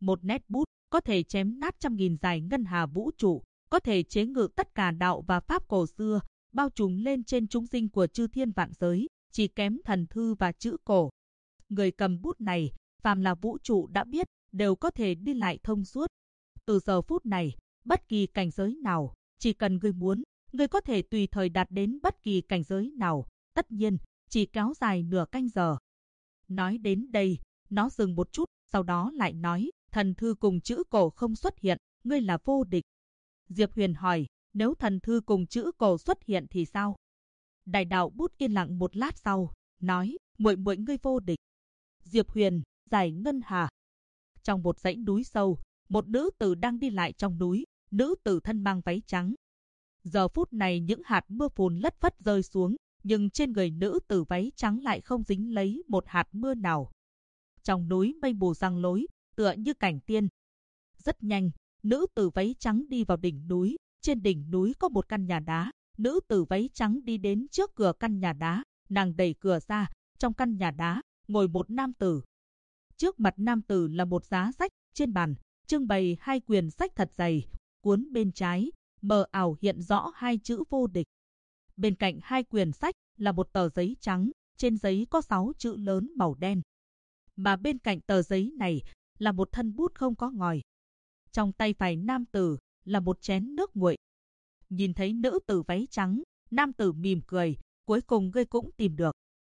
S1: Một nét bút có thể chém nát trăm nghìn dài ngân hà vũ trụ, có thể chế ngự tất cả đạo và pháp cổ xưa, bao trùm lên trên chúng sinh của chư thiên vạn giới, chỉ kém thần thư và chữ cổ. Người cầm bút này, phàm là vũ trụ đã biết, đều có thể đi lại thông suốt. Từ giờ phút này, bất kỳ cảnh giới nào, chỉ cần ngươi muốn, ngươi có thể tùy thời đạt đến bất kỳ cảnh giới nào, tất nhiên, chỉ kéo dài nửa canh giờ. Nói đến đây, nó dừng một chút, sau đó lại nói, thần thư cùng chữ cổ không xuất hiện, ngươi là vô địch. Diệp Huyền hỏi, nếu thần thư cùng chữ cổ xuất hiện thì sao? Đại đạo bút yên lặng một lát sau, nói, muội muội ngươi vô địch. Diệp Huyền, giải ngân hà. Trong một dãy núi sâu, một nữ tử đang đi lại trong núi, nữ tử thân mang váy trắng. Giờ phút này những hạt mưa phùn lất phất rơi xuống, nhưng trên người nữ tử váy trắng lại không dính lấy một hạt mưa nào. Trong núi mây mù giăng lối, tựa như cảnh tiên. Rất nhanh, nữ tử váy trắng đi vào đỉnh núi, trên đỉnh núi có một căn nhà đá. Nữ tử váy trắng đi đến trước cửa căn nhà đá, nàng đẩy cửa ra, trong căn nhà đá, ngồi một nam tử. Trước mặt nam tử là một giá sách, trên bàn, trưng bày hai quyển sách thật dày, cuốn bên trái, mờ ảo hiện rõ hai chữ vô địch. Bên cạnh hai quyển sách là một tờ giấy trắng, trên giấy có 6 chữ lớn màu đen. Mà bên cạnh tờ giấy này là một thân bút không có ngòi. Trong tay phải nam tử là một chén nước nguội. Nhìn thấy nữ tử váy trắng, nam tử mỉm cười, cuối cùng ngươi cũng tìm được.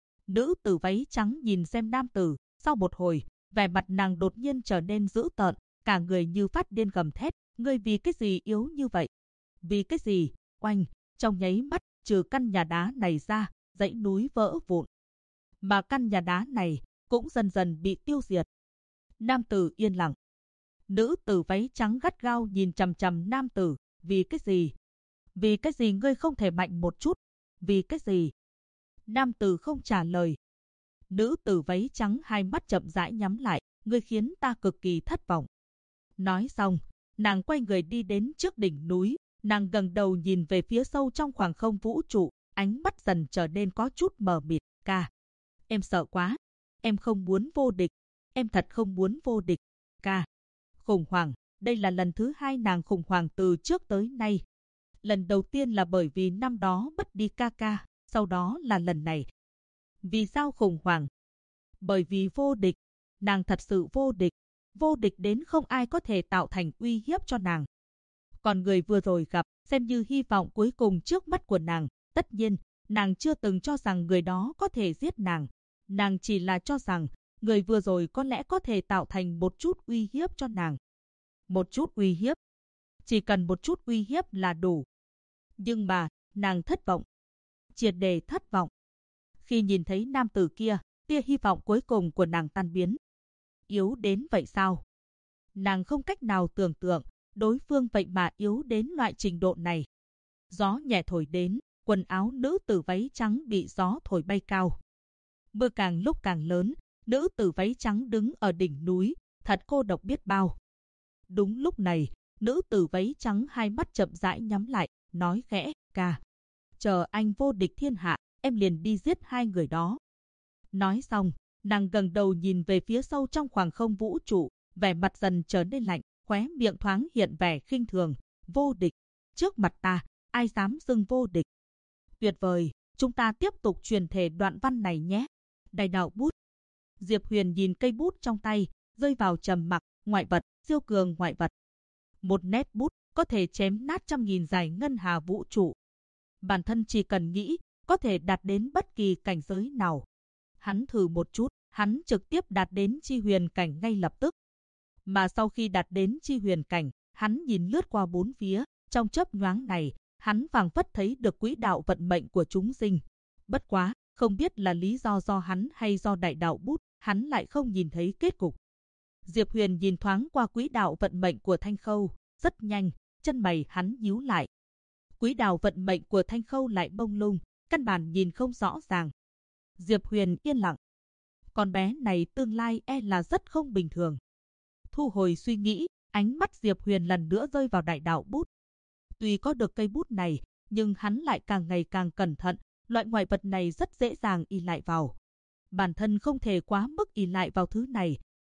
S1: Nữ tử váy trắng nhìn xem nam tử, sau một hồi, vẻ mặt nàng đột nhiên trở nên dữ tợn, cả người như phát điên gầm thét, ngươi vì cái gì yếu như vậy? Vì cái gì? Oanh, trong nháy mắt, trừ căn nhà đá này ra, dãy núi vỡ vụn. Mà căn nhà đá này cũng dần dần bị tiêu diệt. Nam tử yên lặng. Nữ tử váy trắng gắt gao nhìn chằm chằm nam tử, vì cái gì? Vì cái gì ngươi không thể mạnh một chút? Vì cái gì? Nam tử không trả lời. Nữ tử váy trắng hai mắt chậm rãi nhắm lại, ngươi khiến ta cực kỳ thất vọng. Nói xong, nàng quay người đi đến trước đỉnh núi, nàng ngẩng đầu nhìn về phía sâu trong khoảng không vũ trụ, ánh mắt dần trở nên có chút mờ mịt. Ca, em sợ quá, em không muốn vô địch, em thật không muốn vô địch. Ca, khủng hoảng, đây là lần thứ hai nàng khủng hoảng từ trước tới nay. Lần đầu tiên là bởi vì năm đó mất đi ca ca, sau đó là lần này. Vì sao khủng hoảng? Bởi vì vô địch, nàng thật sự vô địch đến không ai có thể tạo thành uy hiếp cho nàng. Còn người vừa rồi gặp, xem như hy vọng cuối cùng trước mắt của nàng, tất nhiên, nàng chưa từng cho rằng người đó có thể giết nàng. Nàng chỉ là cho rằng, người vừa rồi có lẽ có thể tạo thành một chút uy hiếp cho nàng. Một chút uy hiếp. Chỉ cần một chút uy hiếp là đủ. Nhưng mà, nàng thất vọng. Triệt để thất vọng. Khi nhìn thấy nam tử kia, tia hy vọng cuối cùng của nàng tan biến. Yếu đến vậy sao? Nàng không cách nào tưởng tượng, đối phương vậy mà yếu đến loại trình độ này. Gió nhẹ thổi đến, quần áo nữ tử váy trắng bị gió thổi bay cao. Mưa càng lúc càng lớn, nữ tử váy trắng đứng ở đỉnh núi, thật cô độc biết bao. Đúng lúc này, nữ tử váy trắng hai mắt chậm rãi nhắm lại, nói khẽ, ca. Chờ anh vô địch thiên hạ, em liền đi giết hai người đó. Nói xong, nàng ngẩng đầu nhìn về phía sâu trong khoảng không vũ trụ, vẻ mặt dần trở nên lạnh, khóe miệng thoáng hiện vẻ khinh thường. Vô địch, trước mặt ta, ai dám xưng vô địch? Tuyệt vời, chúng ta tiếp tục truyền thể đoạn văn này nhé. Đại đạo bút. Diệp Huyền nhìn cây bút trong tay, rơi vào trầm mặc. Ngoại vật, siêu cường ngoại vật. Một nét bút có thể chém nát trăm nghìn dài ngân hà vũ trụ. Bản thân chỉ cần nghĩ, có thể đạt đến bất kỳ cảnh giới nào. Hắn thử một chút, hắn trực tiếp đạt đến chi huyền cảnh ngay lập tức. Mà sau khi đạt đến chi huyền cảnh, hắn nhìn lướt qua bốn phía, trong chớp nhoáng này, hắn phảng phất thấy được quỹ đạo vận mệnh của chúng sinh. Bất quá, không biết là lý do hắn hay do đại đạo bút, hắn lại không nhìn thấy kết cục. Diệp Huyền nhìn thoáng qua quỹ đạo vận mệnh của Thanh Khâu, rất nhanh, chân mày hắn nhíu lại. Quỹ đạo vận mệnh của Thanh Khâu lại bông lung, căn bản nhìn không rõ ràng. Diệp Huyền yên lặng. Con bé này tương lai là rất không bình thường. Thu hồi suy nghĩ, ánh mắt Diệp Huyền lần nữa rơi vào đại đạo bút. Tuy có được cây bút này, nhưng hắn lại càng ngày càng cẩn thận, loại ngoại vật này rất dễ dàng ỷ lại vào. Bản thân không thể quá mức ỷ lại vào thứ này,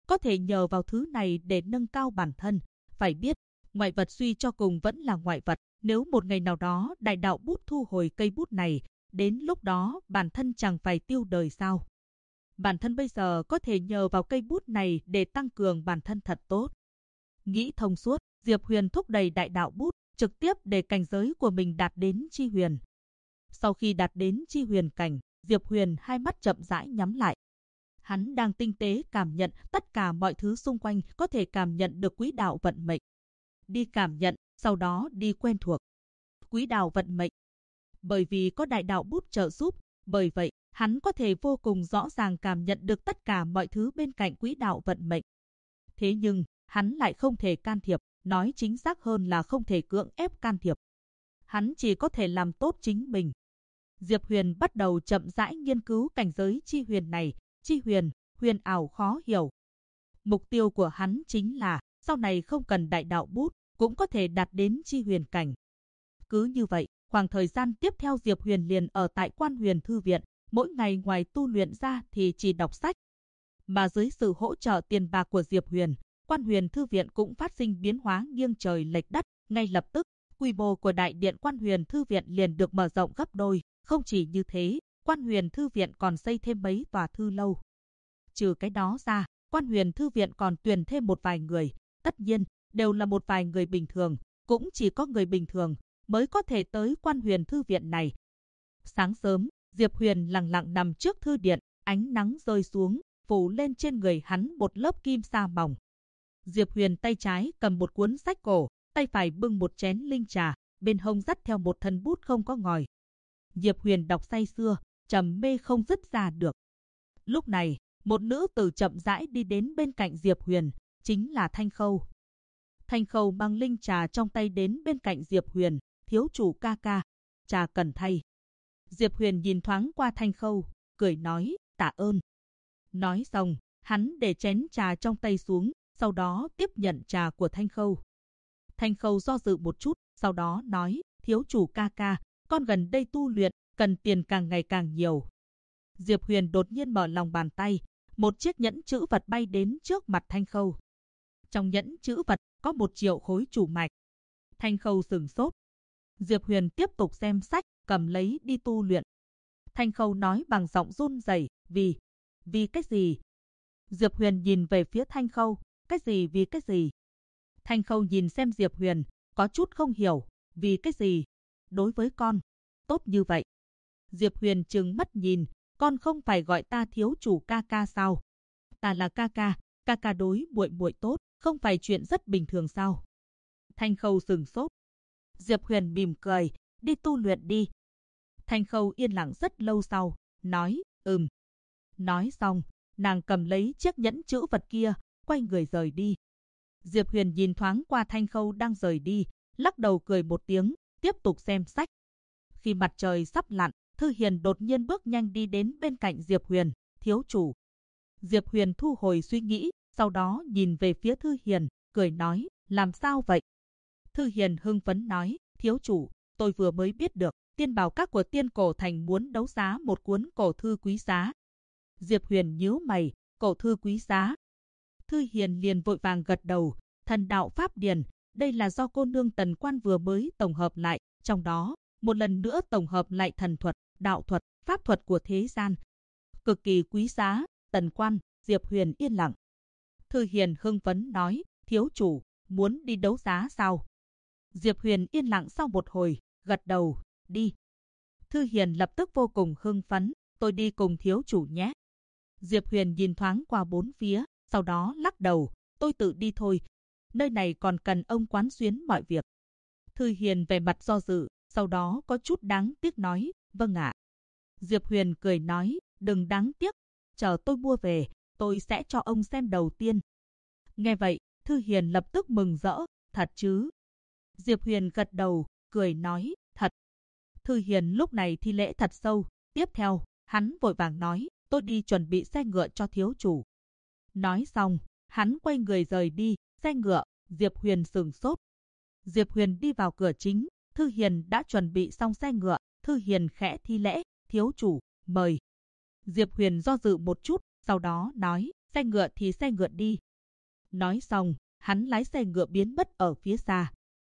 S1: có thể nhờ vào thứ này để nâng cao bản thân. Phải biết, ngoại vật suy cho cùng vẫn là ngoại vật. Nếu một ngày nào đó đại đạo bút thu hồi cây bút này, đến lúc đó bản thân chẳng phải tiêu đời sao? Bản thân bây giờ có thể nhờ vào cây bút này để tăng cường bản thân thật tốt. Nghĩ thông suốt, Diệp Huyền thúc đẩy đại đạo bút, trực tiếp để cảnh giới của mình đạt đến chi huyền. Sau khi đạt đến chi huyền cảnh, Diệp Huyền hai mắt chậm rãi nhắm lại. Hắn đang tinh tế cảm nhận tất cả mọi thứ xung quanh, có thể cảm nhận được quỹ đạo vận mệnh. Đi cảm nhận, sau đó đi quen thuộc. Quỹ đạo vận mệnh. Bởi vì có đại đạo bút trợ giúp, bởi vậy, hắn có thể vô cùng rõ ràng cảm nhận được tất cả mọi thứ bên cạnh quỹ đạo vận mệnh. Thế nhưng, hắn lại không thể can thiệp, nói chính xác hơn là không thể cưỡng ép can thiệp. Hắn chỉ có thể làm tốt chính mình. Diệp Huyền bắt đầu chậm rãi nghiên cứu cảnh giới chi huyền này. Chi huyền, huyền ảo khó hiểu. Mục tiêu của hắn chính là, sau này không cần đại đạo bút, cũng có thể đạt đến chi huyền cảnh. Cứ như vậy, khoảng thời gian tiếp theo Diệp Huyền liền ở tại Quan Huyền Thư Viện, mỗi ngày ngoài tu luyện ra thì chỉ đọc sách. Mà dưới sự hỗ trợ tiền bạc của Diệp Huyền, Quan Huyền Thư Viện cũng phát sinh biến hóa nghiêng trời lệch đất. Ngay lập tức, quy mô của đại điện Quan Huyền Thư Viện liền được mở rộng gấp đôi. Không chỉ như thế, Quan Huyền Thư Viện còn xây thêm mấy tòa thư lâu. Trừ cái đó ra, Quan Huyền Thư Viện còn tuyển thêm một vài người, tất nhiên, đều là một vài người bình thường, cũng chỉ có người bình thường mới có thể tới Quan Huyền Thư Viện này. Sáng sớm, Diệp Huyền lặng lặng nằm trước thư điện, ánh nắng rơi xuống, phủ lên trên người hắn một lớp kim sa mỏng. Diệp Huyền tay trái cầm một cuốn sách cổ, tay phải bưng một chén linh trà, bên hông dắt theo một thân bút không có ngòi. Diệp Huyền đọc say sưa, trầm mê không dứt ra được. Lúc này, một nữ tử chậm rãi đi đến bên cạnh Diệp Huyền, chính là Thanh Khâu. Thanh Khâu mang linh trà trong tay đến bên cạnh Diệp Huyền, thiếu chủ ca ca, trà cần thay. Diệp Huyền nhìn thoáng qua Thanh Khâu, cười nói, tạ ơn. Nói xong, hắn để chén trà trong tay xuống, sau đó tiếp nhận trà của Thanh Khâu. Thanh Khâu do dự một chút, sau đó nói, thiếu chủ ca ca, con gần đây tu luyện, cần tiền càng ngày càng nhiều. Diệp Huyền đột nhiên mở lòng bàn tay, một chiếc nhẫn chữ vật bay đến trước mặt Thanh Khâu. Trong nhẫn chữ vật có 1.000.000 khối chủ mạch. Thanh Khâu sửng sốt. Diệp Huyền tiếp tục xem sách, cầm lấy đi tu luyện. Thanh Khâu nói bằng giọng run rẩy, vì cái gì? Diệp Huyền nhìn về phía Thanh Khâu, cái gì vì cái gì? Thanh Khâu nhìn xem Diệp Huyền, có chút không hiểu, vì cái gì? Đối với con, tốt như vậy. Diệp Huyền trừng mắt nhìn, con không phải gọi ta thiếu chủ ca ca sao? Ta là ca ca đối muội muội tốt, không phải chuyện rất bình thường sao? Thanh Khâu sửng sốt. Diệp Huyền mỉm cười, đi tu luyện đi. Thanh Khâu yên lặng rất lâu sau, nói, Nói xong, nàng cầm lấy chiếc nhẫn chữ vật kia, quay người rời đi. Diệp Huyền nhìn thoáng qua Thanh Khâu đang rời đi, lắc đầu cười một tiếng, tiếp tục xem sách. Khi mặt trời sắp lặn, Thư Hiền đột nhiên bước nhanh đi đến bên cạnh Diệp Huyền, thiếu chủ. Diệp Huyền thu hồi suy nghĩ, sau đó nhìn về phía Thư Hiền, cười nói, làm sao vậy? Thư Hiền hưng phấn nói, thiếu chủ, tôi vừa mới biết được, Tiên Bảo Các của Tiên Cổ Thành muốn đấu giá một cuốn cổ thư quý giá. Diệp Huyền nhíu mày, cổ thư quý giá. Thư Hiền liền vội vàng gật đầu, Thần Đạo Pháp Điển, đây là do cô nương Tần Quan vừa mới tổng hợp lại, trong đó, một lần nữa tổng hợp lại thần thuật, đạo thuật, pháp thuật của thế gian. Cực kỳ quý giá, Tần Quan. Diệp Huyền yên lặng. Thư Hiền hưng phấn nói, thiếu chủ, muốn đi đấu giá sao? Diệp Huyền yên lặng sau một hồi, gật đầu, đi. Thư Hiền lập tức vô cùng hưng phấn, tôi đi cùng thiếu chủ nhé. Diệp Huyền nhìn thoáng qua bốn phía, sau đó lắc đầu, tôi tự đi thôi. Nơi này còn cần ông quán xuyến mọi việc. Thư Hiền vẻ mặt do dự, sau đó có chút đáng tiếc nói, vâng ạ. Diệp Huyền cười nói, đừng đáng tiếc, chờ tôi mua về, tôi sẽ cho ông xem đầu tiên. Nghe vậy, Thư Hiền lập tức mừng rỡ, thật chứ? Diệp Huyền gật đầu, cười nói, thật. Thư Hiền lúc này thi lễ thật sâu, tiếp theo, hắn vội vàng nói, tôi đi chuẩn bị xe ngựa cho thiếu chủ. Nói xong, hắn quay người rời đi, xe ngựa, Diệp Huyền sửng sốt. Diệp Huyền đi vào cửa chính, Thư Hiền đã chuẩn bị xong xe ngựa, Thư Hiền khẽ thi lễ, thiếu chủ, mời. Diệp Huyền do dự một chút, sau đó nói, xe ngựa thì xe ngựa đi. Nói xong, hắn lái xe ngựa biến mất ở phía xa.